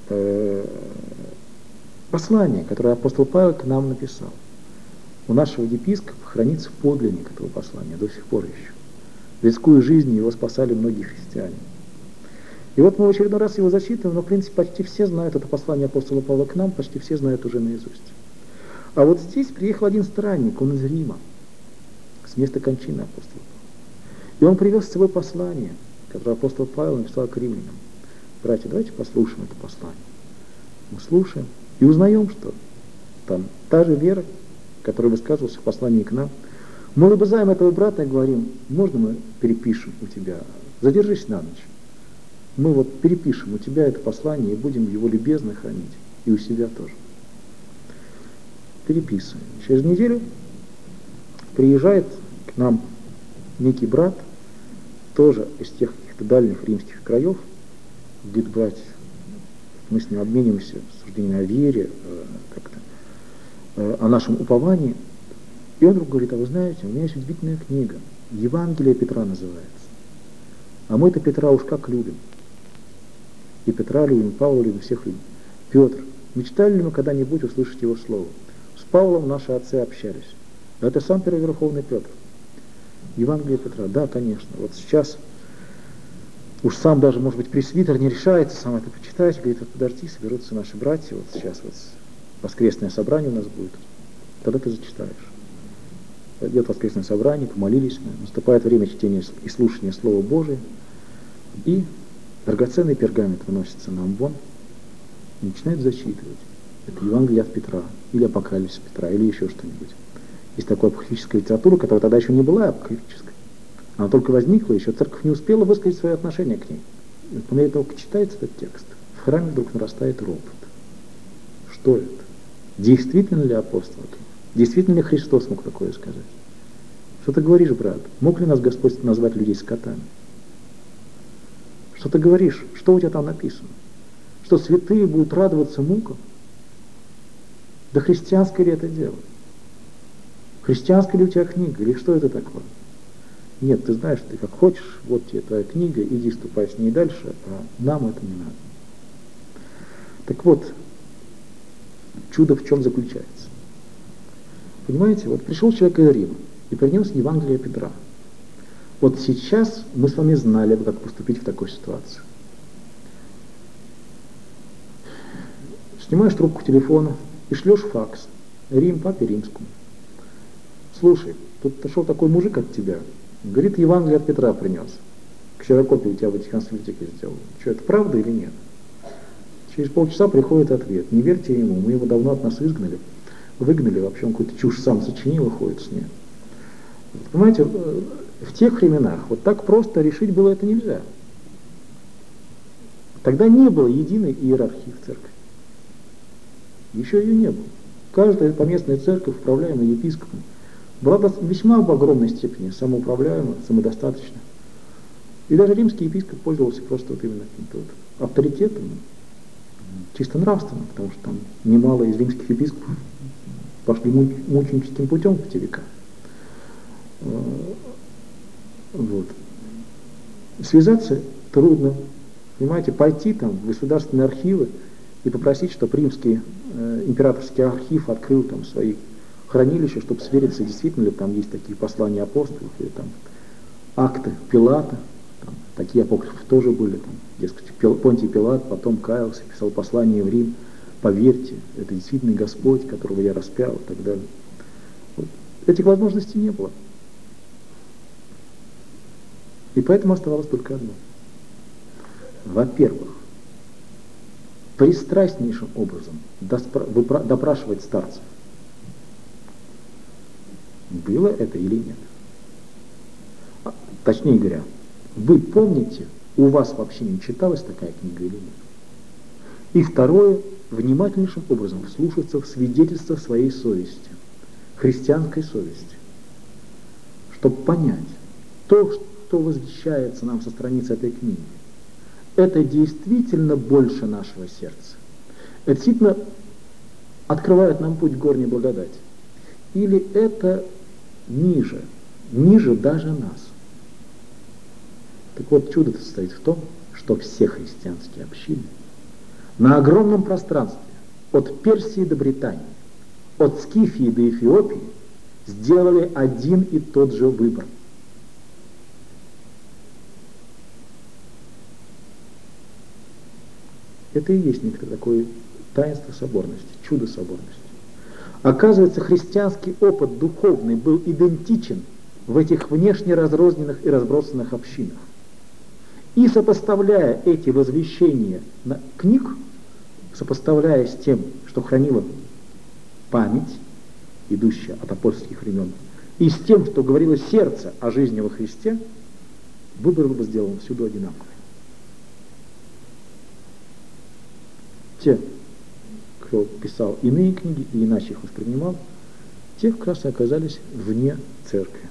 Speaker 1: послание, которое апостол Павел к нам написал. У нашего епископа хранится подлинник этого послания до сих пор еще. Рискуя жизнью, его спасали многие христиане. И вот мы в очередной раз его зачитываем, но в принципе почти все знают это послание апостола Павла к нам, почти все знают уже наизусть. А вот здесь приехал один странник, он из Рима, с места кончины апостола Павла. И он привез с собой послание, которое апостол Павел написал к римлянам. Братья, давайте послушаем это послание. Мы слушаем и узнаем, что там та же вера, которая высказывалась в послании к нам. Мы лобызаем этого брата и говорим, можно мы перепишем у тебя, задержись на ночь. Мы вот перепишем у тебя это послание и будем его любезно хранить. И у себя тоже. Переписываем. Через неделю приезжает к нам некий брат, тоже из тех каких-то дальних римских краев, говорит, братья, мы с ним обмениваемся суждениями о вере, как-то, о нашем уповании. И он вдруг говорит, а вы знаете, у меня есть удивительная книга, Евангелие Петра называется. А мы-то Петра уж как любим. И Петра любим, Павла любим, всех любим. Петр, мечтали ли мы когда-нибудь услышать его слово? С Павлом наши отцы общались. Это сам первоверховный Петр. Евангелие Петра, да, конечно. Вот сейчас уж сам даже, может быть, пресвитер не решается сам это почитать, говорит, вот подожди, соберутся наши братья, вот сейчас вот воскресное собрание у нас будет, тогда ты зачитаешь. Идет воскресное собрание, помолились мы, наступает время чтения и слушания Слова Божия, и драгоценный пергамент выносится на амвон и начинает зачитывать. Это Евангелие от Петра, или Апокалипсис Петра, или еще что-нибудь. Есть такая апокрифическая литература, которая тогда еще не была апокрифической. Она только возникла, еще церковь не успела высказать свое отношение к ней. И по мере того, как читается этот текст, в храме вдруг нарастает ропот. Что это? Действительно ли апостол? Действительно ли Христос мог такое сказать? Что ты говоришь, брат? Мог ли нас Господь назвать людей скотами? Что ты говоришь? Что у тебя там написано? Что святые будут радоваться мукам? Да христианское ли это дело? Христианская ли у тебя книга? Или что это такое? Нет, ты знаешь, ты как хочешь, вот тебе твоя книга, иди ступай с ней дальше, а нам это не надо. Так вот, чудо в чем заключается? Понимаете, вот пришел человек из Рима и принес Евангелие Петра. Вот сейчас мы с вами знали бы, как поступить в такой ситуации. Снимаешь трубку телефона и шлешь факс. Рим, папе римскому. Слушай, тут пришел такой мужик от тебя. Говорит, Евангелие от Петра принес. Ксерокопию у тебя в Ватиканской библиотеке сделал. Что, это правда или нет? Через полчаса приходит ответ. Не верьте ему, мы его давно от нас выгнали, вообще он какую-то чушь сам сочинил и ходит с ней. Понимаете, в тех временах вот так просто решить было это нельзя. Тогда не было единой иерархии в церкви. Еще ее не было. Каждая поместная церковь, управляемая епископом, была весьма в огромной степени самоуправляема, самодостаточна. И даже римский епископ пользовался просто вот именно каким-то вот авторитетом, чисто нравственным, потому что там немало из римских епископов пошли мученическим путем в те века. Вот. Связаться трудно. Понимаете, пойти там в государственные архивы и попросить, чтобы римский императорский архив открыл там свои хранилища, чтобы свериться, действительно ли там есть такие послания апостолов, или там акты Пилата, там, такие апокрифы тоже были, там, дескать, Понтий Пилат потом каялся, писал послание в Рим, поверьте, это действительно Господь, которого я распял, и так далее. Вот. Этих возможностей не было. И поэтому оставалось только одно. Во-первых, пристрастнейшим образом допрашивать старцев. Было это или нет? Точнее говоря, вы помните, у вас вообще не читалась такая книга или нет? И второе, внимательнейшим образом вслушаться в свидетельство своей совести, христианской совести, чтобы понять, то, что возвещается нам со страниц этой книги, это действительно больше нашего сердца. Это действительно открывает нам путь к горней благодати. Или это ниже даже нас. Так вот, чудо-то состоит в том, что все христианские общины на огромном пространстве, от Персии до Британии, от Скифии до Эфиопии, сделали один и тот же выбор. Это и есть некоторое такое таинство соборности, чудо соборности. Оказывается, христианский опыт духовный был идентичен в этих внешне разрозненных и разбросанных общинах. И сопоставляя эти возвещения книг, сопоставляя с тем, что хранила память, идущая от апостольских времен, и с тем, что говорило сердце о жизни во Христе, выбор был сделан всюду одинаковый. Те, кто писал иные книги и иначе их воспринимал, те как раз и оказались вне церкви.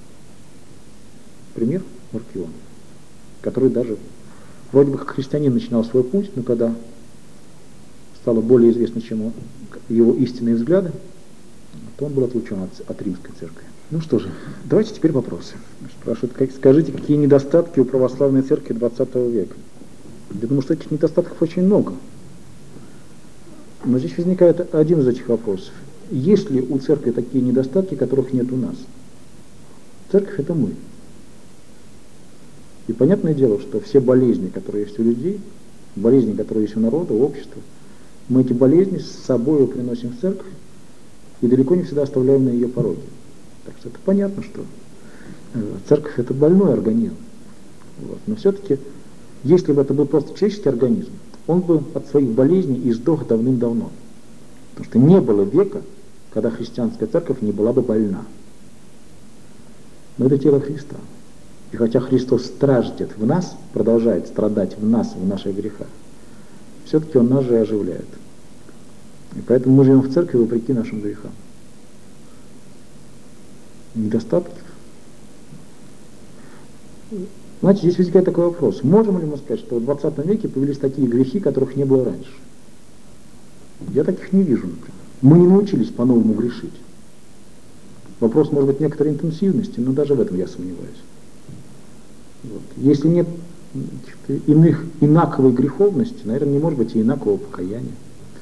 Speaker 1: Пример Маркион, который даже вроде бы как христианин начинал свой путь, но когда стало более известно, чем его истинные взгляды, то он был отлучен от римской церкви. Ну что же, давайте теперь вопросы. Спрашивают, скажите, какие недостатки у православной церкви 20 века? Я думаю, что этих недостатков очень много. Но здесь возникает один из этих вопросов. Есть ли у церкви такие недостатки, которых нет у нас? Церковь — это мы. И понятное дело, что все болезни, которые есть у людей, болезни, которые есть у народа, у общества, мы эти болезни с собой приносим в церковь и далеко не всегда оставляем на ее пороге. Так что это понятно, что церковь — это больной организм. Вот. Но все-таки, если бы это был просто человеческий организм, он бы от своих болезней издох давным-давно. Потому что не было века, когда христианская церковь не была бы больна. Но это тело Христа. И хотя Христос страждет в нас, продолжает страдать в нас, в наших грехах, все-таки Он нас же и оживляет. И поэтому мы живем в церкви вопреки нашим грехам. Недостатки. Значит, здесь возникает такой вопрос. Можем ли мы сказать, что в 20 веке появились такие грехи, которых не было раньше? Я таких не вижу, например. Мы не научились по-новому грешить. Вопрос может быть некоторой интенсивности, но даже в этом я сомневаюсь. Вот. Если нет иных инаковой греховности, наверное, не может быть и инакового покаяния.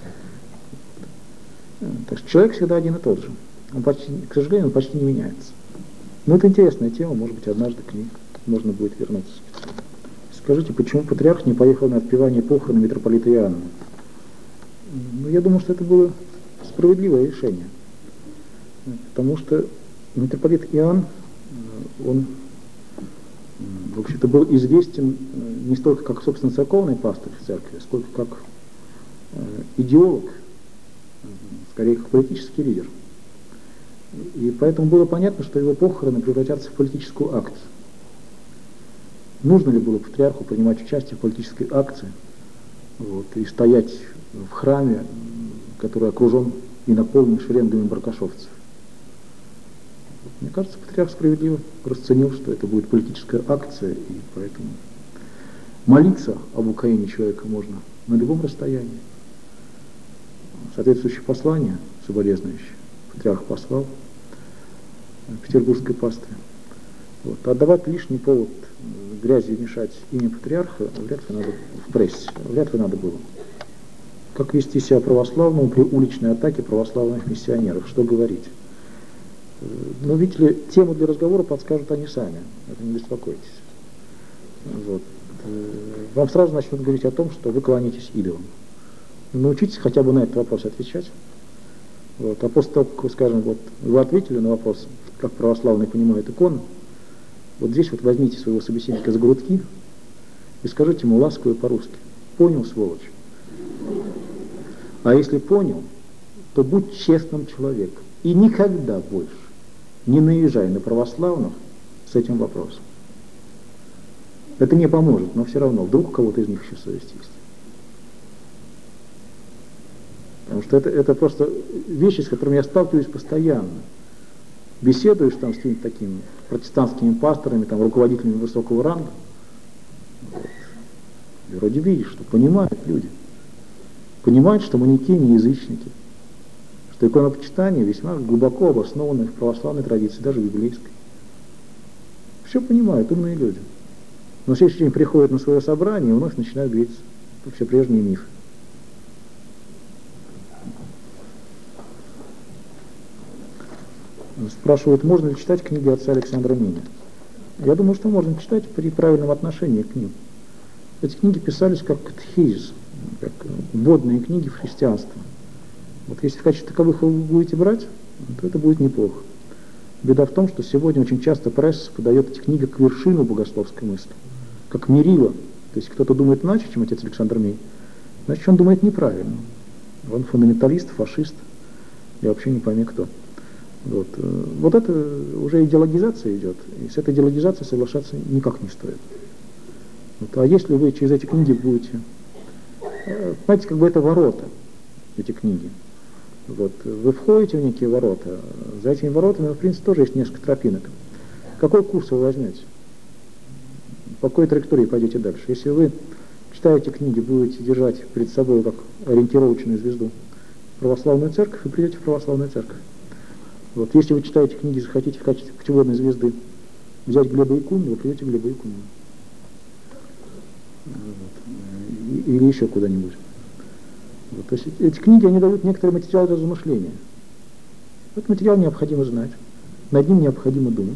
Speaker 1: Так что человек всегда один и тот же. Он почти, к сожалению, он почти не меняется. Но это интересная тема, может быть, однажды к ней можно будет вернуться. Скажите, почему патриарх не поехал на отпевание похороны митрополита Иоанна? Ну, я думаю, что это было справедливое решение, потому что митрополит Иоанн, он, в общем-то, был известен не столько как, собственно, церковный пастырь в церкви, сколько как идеолог, скорее как политический лидер. И поэтому было понятно, что его похороны превратятся в политическую акцию. Нужно ли было патриарху принимать участие в политической акции, вот, и стоять в храме, который окружен и наполнен шеренгами баркашовцев? Мне кажется, патриарх справедливо расценил, что это будет политическая акция, и поэтому молиться об упокоении человека можно на любом расстоянии. Соответствующее послание, соболезнующее, патриарх послал петербургской пастве. Вот. А отдавать лишний повод грязью мешать имя патриарха вряд ли надо в прессе, вряд ли надо было. Как вести себя православному при уличной атаке православных миссионеров, что говорить? Ну, видите ли, тему для разговора подскажут они сами, это не беспокойтесь. Вот. Вам сразу начнут говорить о том, что вы клонитесь идолам. Научитесь хотя бы на этот вопрос отвечать. Вот. А после того, как вы, скажем, вот, вы ответили на вопрос, как православные понимают икону, вот здесь вот возьмите своего собеседника за грудки и скажите ему ласково и по-русски: понял, сволочь? А если понял, то будь честным человеком и никогда больше не наезжай на православных с этим вопросом. Это не поможет, но все равно, вдруг у кого-то из них еще совесть есть. Потому что это просто вещи, с которыми я сталкиваюсь постоянно. Беседуешь там с какими-то такими протестантскими пасторами, там, руководителями высокого ранга, вот. И вроде видишь, что понимают люди. Понимают, что маньяки не язычники, что иконопочитание весьма глубоко обосновано в православной традиции, даже в библейской. Все понимают, умные люди. Но в следующий день приходят на свое собрание и вновь начинают говорить все прежние мифы. Спрашивают, можно ли читать книги отца Александра Миня. Я думаю, что можно читать при правильном отношении к ним. Эти книги писались как катехизис, как вводные книги в христианство. Вот если в качестве таковых вы будете брать, то это будет неплохо. Беда в том, что сегодня очень часто пресса подает эти книги к вершину богословской мысли, как мерило. То есть кто-то думает иначе, чем отец Александр Минь, значит, он думает неправильно. Он фундаменталист, фашист, я вообще не пойми кто. Вот. Вот это уже идеологизация идет, и с этой идеологизацией соглашаться никак не стоит. Вот. А если вы через эти книги будете, знаете, как бы это ворота, эти книги. Вот. Вы входите в некие ворота, за этими воротами, в принципе, тоже есть несколько тропинок. Какой курс вы возьмете? По какой траектории пойдете дальше? Если вы читаете книги, будете держать перед собой как ориентировочную звезду православную церковь, вы придете в православную церковь. Вот. Если вы читаете книги, захотите в качестве путеводной звезды взять Глеба Якунина, вы придете к Глебу Якунину. Вот. Или еще куда-нибудь. Вот. То есть эти книги, они дают некоторый материал для размышления. Этот материал необходимо знать, над ним необходимо думать.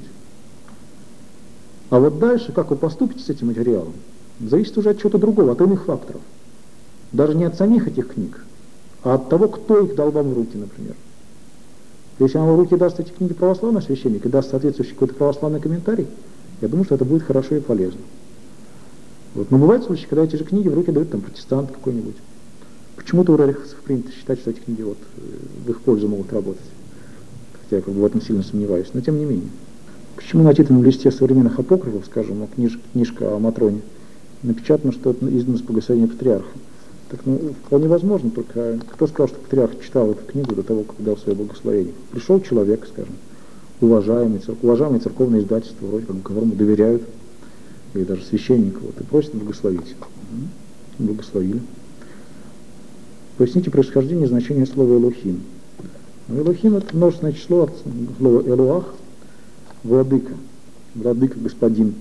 Speaker 1: А вот дальше, как вы поступите с этим материалом, зависит уже от чего-то другого, от иных факторов. Даже не от самих этих книг, а от того, кто их дал вам в руки, например. Если вам в руки даст эти книги православный священник и даст соответствующий какой-то православный комментарий, я думаю, что это будет хорошо и полезно. Вот. Но бывают случаи, когда эти же книги в руки дают там протестант какой-нибудь. Почему-то у рериховцев принято считать, что эти книги вот в их пользу могут работать. Хотя я как бы в этом сильно сомневаюсь, но тем не менее. Почему на титульном листе современных апокрифов, скажем, книжка о Матроне, напечатано, что это издано с благословения патриарха? Так, ну, вполне возможно, только кто сказал, что патриарх читал эту книгу до того, как дал свое благословение? Пришел человек, скажем, уважаемое церковное издательство, вроде как, которому доверяют, или даже священник, вот, и просит благословить. Благословили. Поясните происхождение и значение слова «элохим». Ну, «элохим» — это множественное число от слова «элуах», владыка, господин.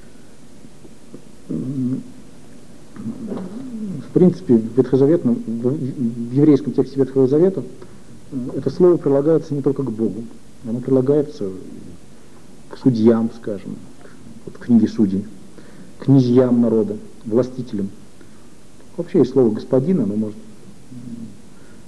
Speaker 1: В принципе, в еврейском тексте Ветхого Завета это слово прилагается не только к Богу, оно прилагается к судьям, скажем, к книге судей, князьям народа, властителям. Вообще есть слово «господин», оно может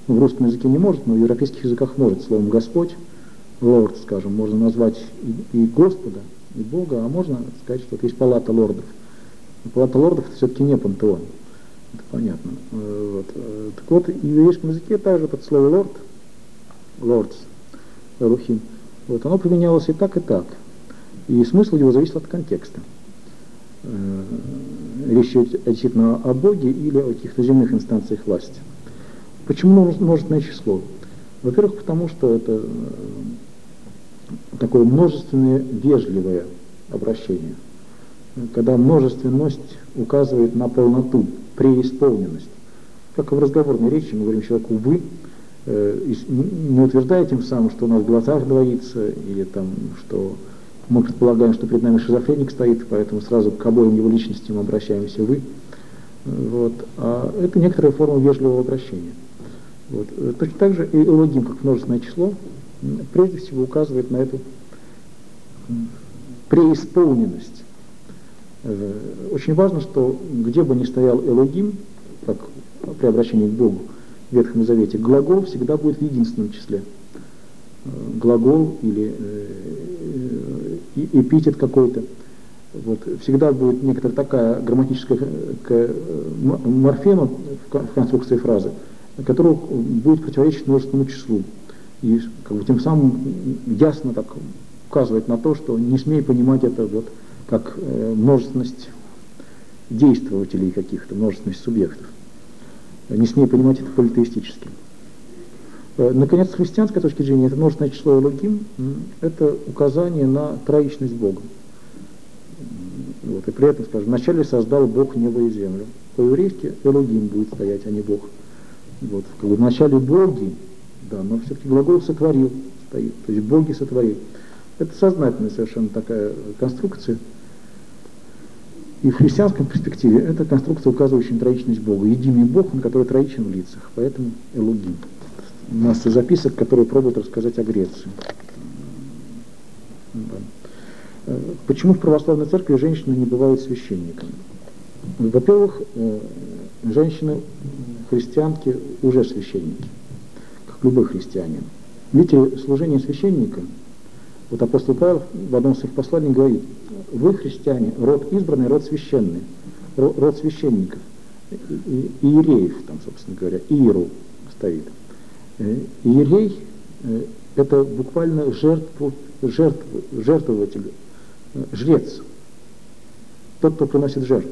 Speaker 1: в русском языке не может, но в европейских языках может. Словом «Господь», «Лорд», скажем, можно назвать и Господа, и Бога, а можно сказать, что вот есть палата лордов. Но палата лордов это все-таки не пантеон. Это понятно. Вот. Так вот, в еврейском языке также под слово «лорд», «лордс», «элохим», вот, оно применялось и так, и так. И смысл его зависит от контекста. Речь идет действительно о Боге или о каких-то земных инстанциях власти. Почему множественное число? Во-первых, потому что это такое множественное вежливое обращение, когда множественность указывает на полноту, преисполненность. Как и в разговорной речи мы говорим человеку «вы», не утверждая тем самым, что у нас в глазах двоится, или там, что мы предполагаем, что перед нами шизофреник стоит, поэтому сразу к обоим его личностям обращаемся «вы». Вот. А это некоторая форма вежливого обращения. Вот. Точно так же и элогим, как множественное число, прежде всего указывает на эту преисполненность. Очень важно, что где бы ни стоял элогим, как при обращении к Богу в Ветхом Завете, глагол всегда будет в единственном числе. Глагол или эпитет какой-то. Вот. Всегда будет некоторая такая грамматическая морфема в конструкции фразы, которая будет противоречить множественному числу. И как бы, тем самым ясно так указывает на то, что не смей понимать это вот, как множественность действователей каких-то, множественность субъектов. Не смей понимать это политеистически. Наконец, с христианской точки зрения, это множественное число элогим, это указание на троичность Бога. Вот, и при этом, скажем, вначале создал Бог небо и землю. По-еврейски элогим будет стоять, а не Бог. Вот, как бы в начале боги, да, но все-таки глагол сотворил стоит, то есть боги сотворил. Это сознательная совершенно такая конструкция. И в христианской перспективе это конструкция, указывающая на троичность Бога. Единый Бог, на который троичен в лицах, поэтому элогим. Масса записок, которые пробуют рассказать о Греции. Да. Почему в православной церкви женщины не бывают священниками? Во-первых, женщины-христианки уже священники, как любой христианин. Видите, служение священника, вот апостол Павел в одном из своих посланий говорит: вы, христиане, род избранный, род священный, род священников, иереев, там, собственно говоря, иеру стоит. Иерей – это буквально жертвователь, жрец, тот, кто приносит жертву.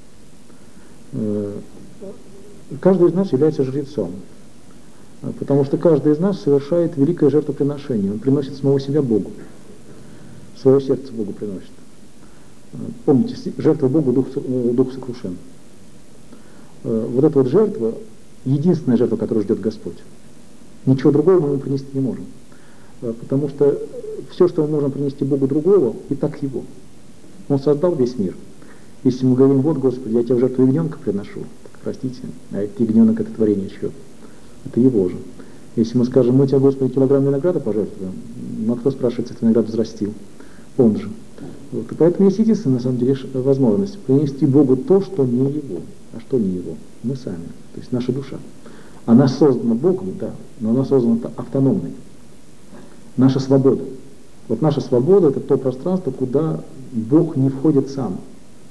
Speaker 1: Каждый из нас является жрецом, потому что каждый из нас совершает великое жертвоприношение. Он приносит самого себя Богу, свое сердце Богу приносит. Помните, жертва Богу дух сокрушен. Вот эта вот жертва — единственная жертва, которую ждет Господь. Ничего другого мы ему принести не можем. Потому что все, что мы можем принести Богу другого, и так его. Он создал весь мир. Если мы говорим: вот, Господи, я тебе в жертву ягненка приношу, так простите, а этот ягненок — это творение чье? Это его же. Если мы скажем: мы тебе, Господи, килограмм винограда пожертвуем, ну а кто, спрашивается, этот виноград взрастил? Он же. Вот. И поэтому есть единственная, на самом деле, возможность принести Богу то, что не его. А что не его? Мы сами, то есть наша душа. Она создана Богом, да, но она создана автономной. Наша свобода. Вот наша свобода — это то пространство, куда Бог не входит сам.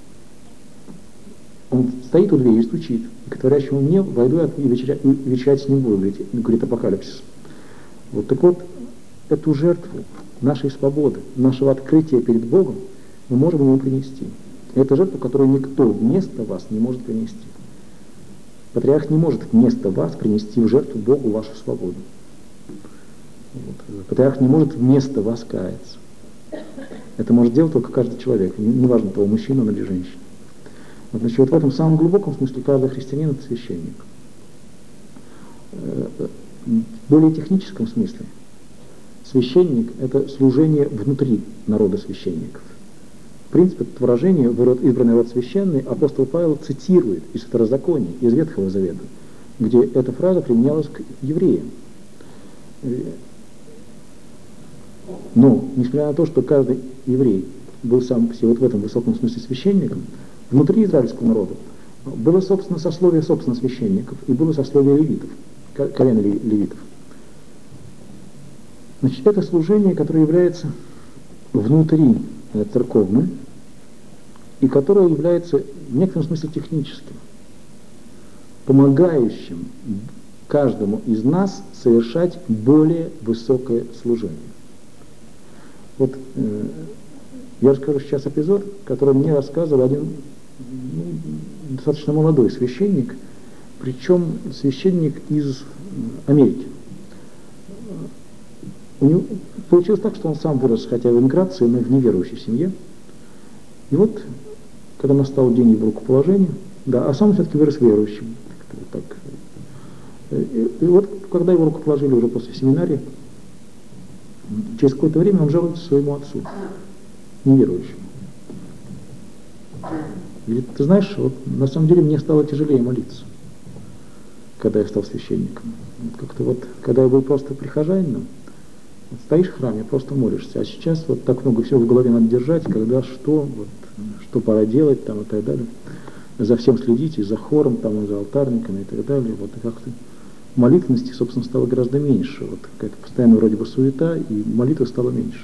Speaker 1: Он стоит у двери и стучит: к творящему мне войду и вечерять с ним буду, говорит Апокалипсис. Вот, так вот, эту жертву нашей свободы, нашего открытия перед Богом мы можем ему принести. Это жертва, которую никто вместо вас не может принести. Патриарх не может вместо вас принести в жертву Богу вашу свободу. Вот. Патриарх не может вместо вас каяться. Это может делать только каждый человек, неважно, того мужчина или женщина. Вот, значит, вот в этом самом глубоком смысле каждый христианин — это священник. В более техническом смысле священник — это служение внутри народа священников. В принципе, это выражение «избранный род священный» апостол Павел цитирует из Второзакония, из Ветхого Завета, где эта фраза применялась к евреям. Но, несмотря на то, что каждый еврей был сам по себе вот в этом высоком смысле священником, внутри израильского народа было, собственно, сословие, собственно, священников, и было сословие левитов, колена левитов. Значит, это служение, которое является внутри церковным и которое является в некотором смысле техническим, помогающим каждому из нас совершать более высокое служение. Вот я расскажу сейчас эпизод, который мне рассказывал один достаточно молодой священник, причем священник из Америки. У него получилось так, что он сам вырос, хотя в эмиграции, но в неверующей семье. И вот, когда настал день его рукоположения, да, а сам все-таки вырос верующим. Так. И вот, когда его рукоположили уже после семинария, через какое-то время он жалуется своему отцу, неверующему. Говорит, ты знаешь, вот, на самом деле мне стало тяжелее молиться, когда я стал священником. Как-то вот, когда я был просто прихожанином, вот, стоишь в храме, просто молишься, а сейчас вот так много всего в голове надо держать, когда что, вот, что пора делать там, и так далее. За всем следить, и за хором, там, и за алтарниками и так далее. Вот, и как-то молитвенности, собственно, стало гораздо меньше. Вот какая-то постоянно вроде бы суета, и молитвы стало меньше.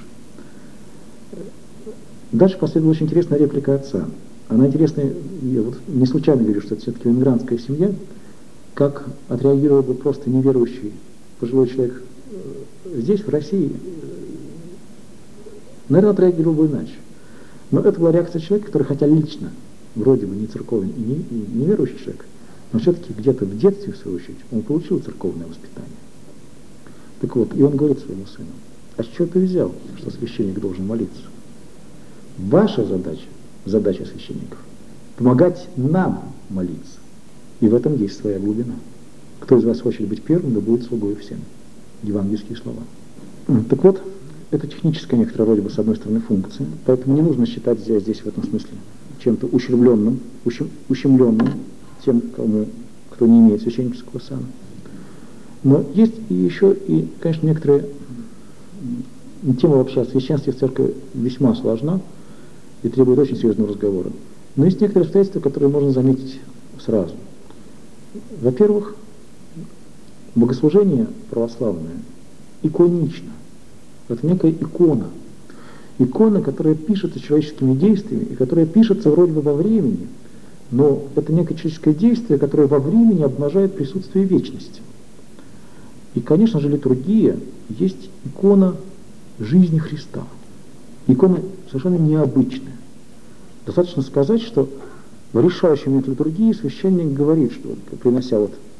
Speaker 1: Дальше последовала очень интересная реплика отца. Она интересная, я вот не случайно говорю, что это все-таки иммигрантская семья, как отреагировал бы просто неверующий пожилой человек здесь, в России, наверное, отреагировал бы иначе. Но это была реакция человека, который, хотя лично, вроде бы не церковный и не верующий человек, но все-таки где-то в детстве, в свою очередь, он получил церковное воспитание. Так вот, и он говорит своему сыну, а с чего ты взял, что священник должен молиться? Ваша задача, задача священников, помогать нам молиться. И в этом есть своя глубина. Кто из вас хочет быть первым, да будет слугой всем. Евангельские слова. Так вот, это техническая некоторая вроде бы с одной стороны функция, поэтому не нужно считать здесь в этом смысле чем-то ущемленным тем, кто не имеет священнического сана. Но есть и еще, и, конечно, некоторые тема вообще о священстве в церкви весьма сложна и требует очень серьезного разговора. Но есть некоторые обстоятельства, которые можно заметить сразу. Во-первых, богослужение православное иконично. Это некая икона. Икона, которая пишется человеческими действиями, и которая пишется вроде бы во времени, но это некое человеческое действие, которое во времени обнажает присутствие вечности. И, конечно же, литургия есть икона жизни Христа. Икона совершенно необычная. Достаточно сказать, что в решающий момент литургии священник говорит, что, принося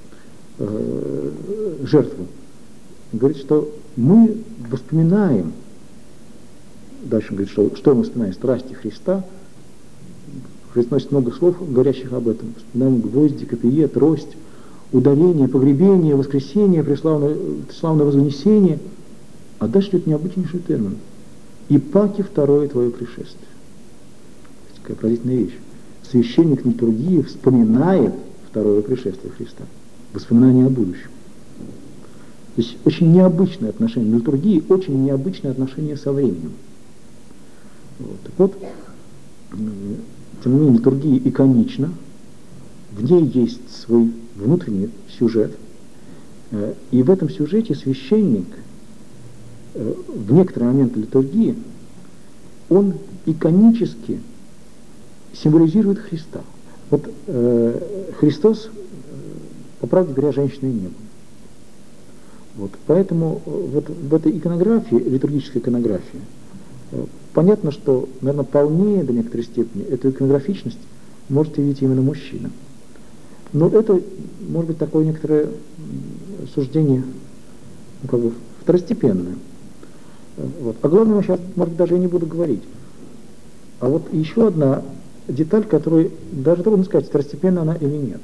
Speaker 1: жертву, говорит, что мы воспоминаем, дальше он говорит, что мы вспоминаем, страсти Христа. Христос носит много слов, говорящих об этом. Вспоминаем гвозди, копье, трость, удаление, погребение, воскресение, преславное вознесение. А дальше идет необычнейший термин. И паки второе твое пришествие. Такая поразительная вещь. Священник литургии вспоминает второе пришествие Христа. Воспоминание о будущем. То есть очень необычное отношение к литургии, очень необычное отношение со временем. Вот. Так вот, тем не менее, литургия иконична, в ней есть свой внутренний сюжет, и в этом сюжете священник в некоторые моменты литургии, он иконически символизирует Христа. Вот Христос, по правде говоря, женщиной не был. Вот, поэтому вот в этой иконографии, литургической иконографии, понятно, что, наверное, полнее до некоторой степени эту иконографичность может явить именно мужчина. Но это, может быть, такое некоторое суждение, как бы второстепенное. Вот. А главное, я сейчас, может быть, даже и не буду говорить. А вот еще одна деталь, которую даже трудно сказать, второстепенна она или нет.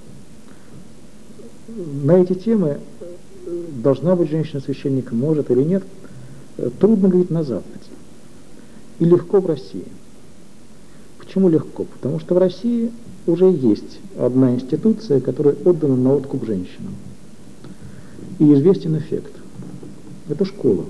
Speaker 1: На эти темы должна быть женщина-священником, может или нет, трудно говорить на Западе. И легко в России. Почему легко? Потому что в России уже есть одна институция, которая отдана на откуп женщинам. И известен эффект. Это школа.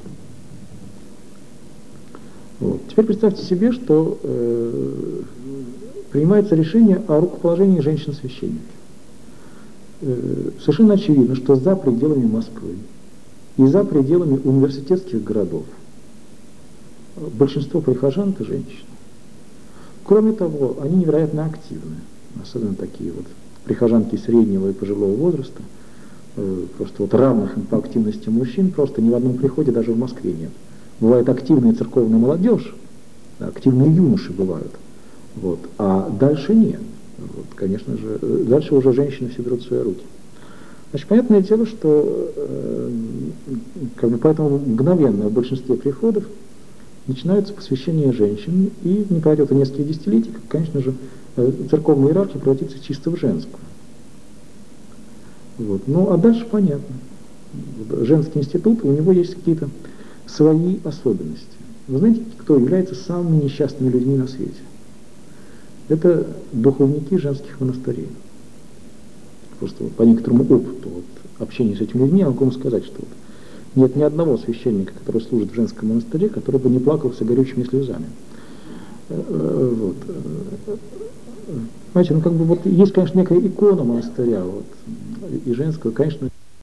Speaker 1: Вот. Теперь представьте себе, что принимается решение о рукоположении женщин-священников. совершенно очевидно, что за пределами Москвы и за пределами университетских городов большинство прихожан – это женщины. Кроме того, они невероятно активны, особенно такие вот прихожанки среднего и пожилого возраста, просто вот равных им по активности мужчин, просто ни в одном приходе даже в Москве нет. Бывает активная церковная молодежь, активные юноши бывают, вот, а дальше нет. Вот, конечно же, дальше уже женщины все берут в свои руки. Значит, понятное дело, что как бы поэтому мгновенно в большинстве приходов начинается посвящение женщин, и не пройдет и несколько десятилетий, как, конечно же, церковная иерархия превратится чисто в женскую. Вот. Ну, а дальше понятно. Женский институт, у него есть какие-то свои особенности. Вы знаете, кто является самыми несчастными людьми на свете? Это духовники женских монастырей. Просто по некоторому опыту вот, общения с этими людьми я могу вам сказать, что вот, нет ни одного священника, который служит в женском монастыре, который бы не плакался горючими слезами. Вот. Знаете, ну как бы вот есть, конечно, некая икона монастыря, вот, и женского, конечно,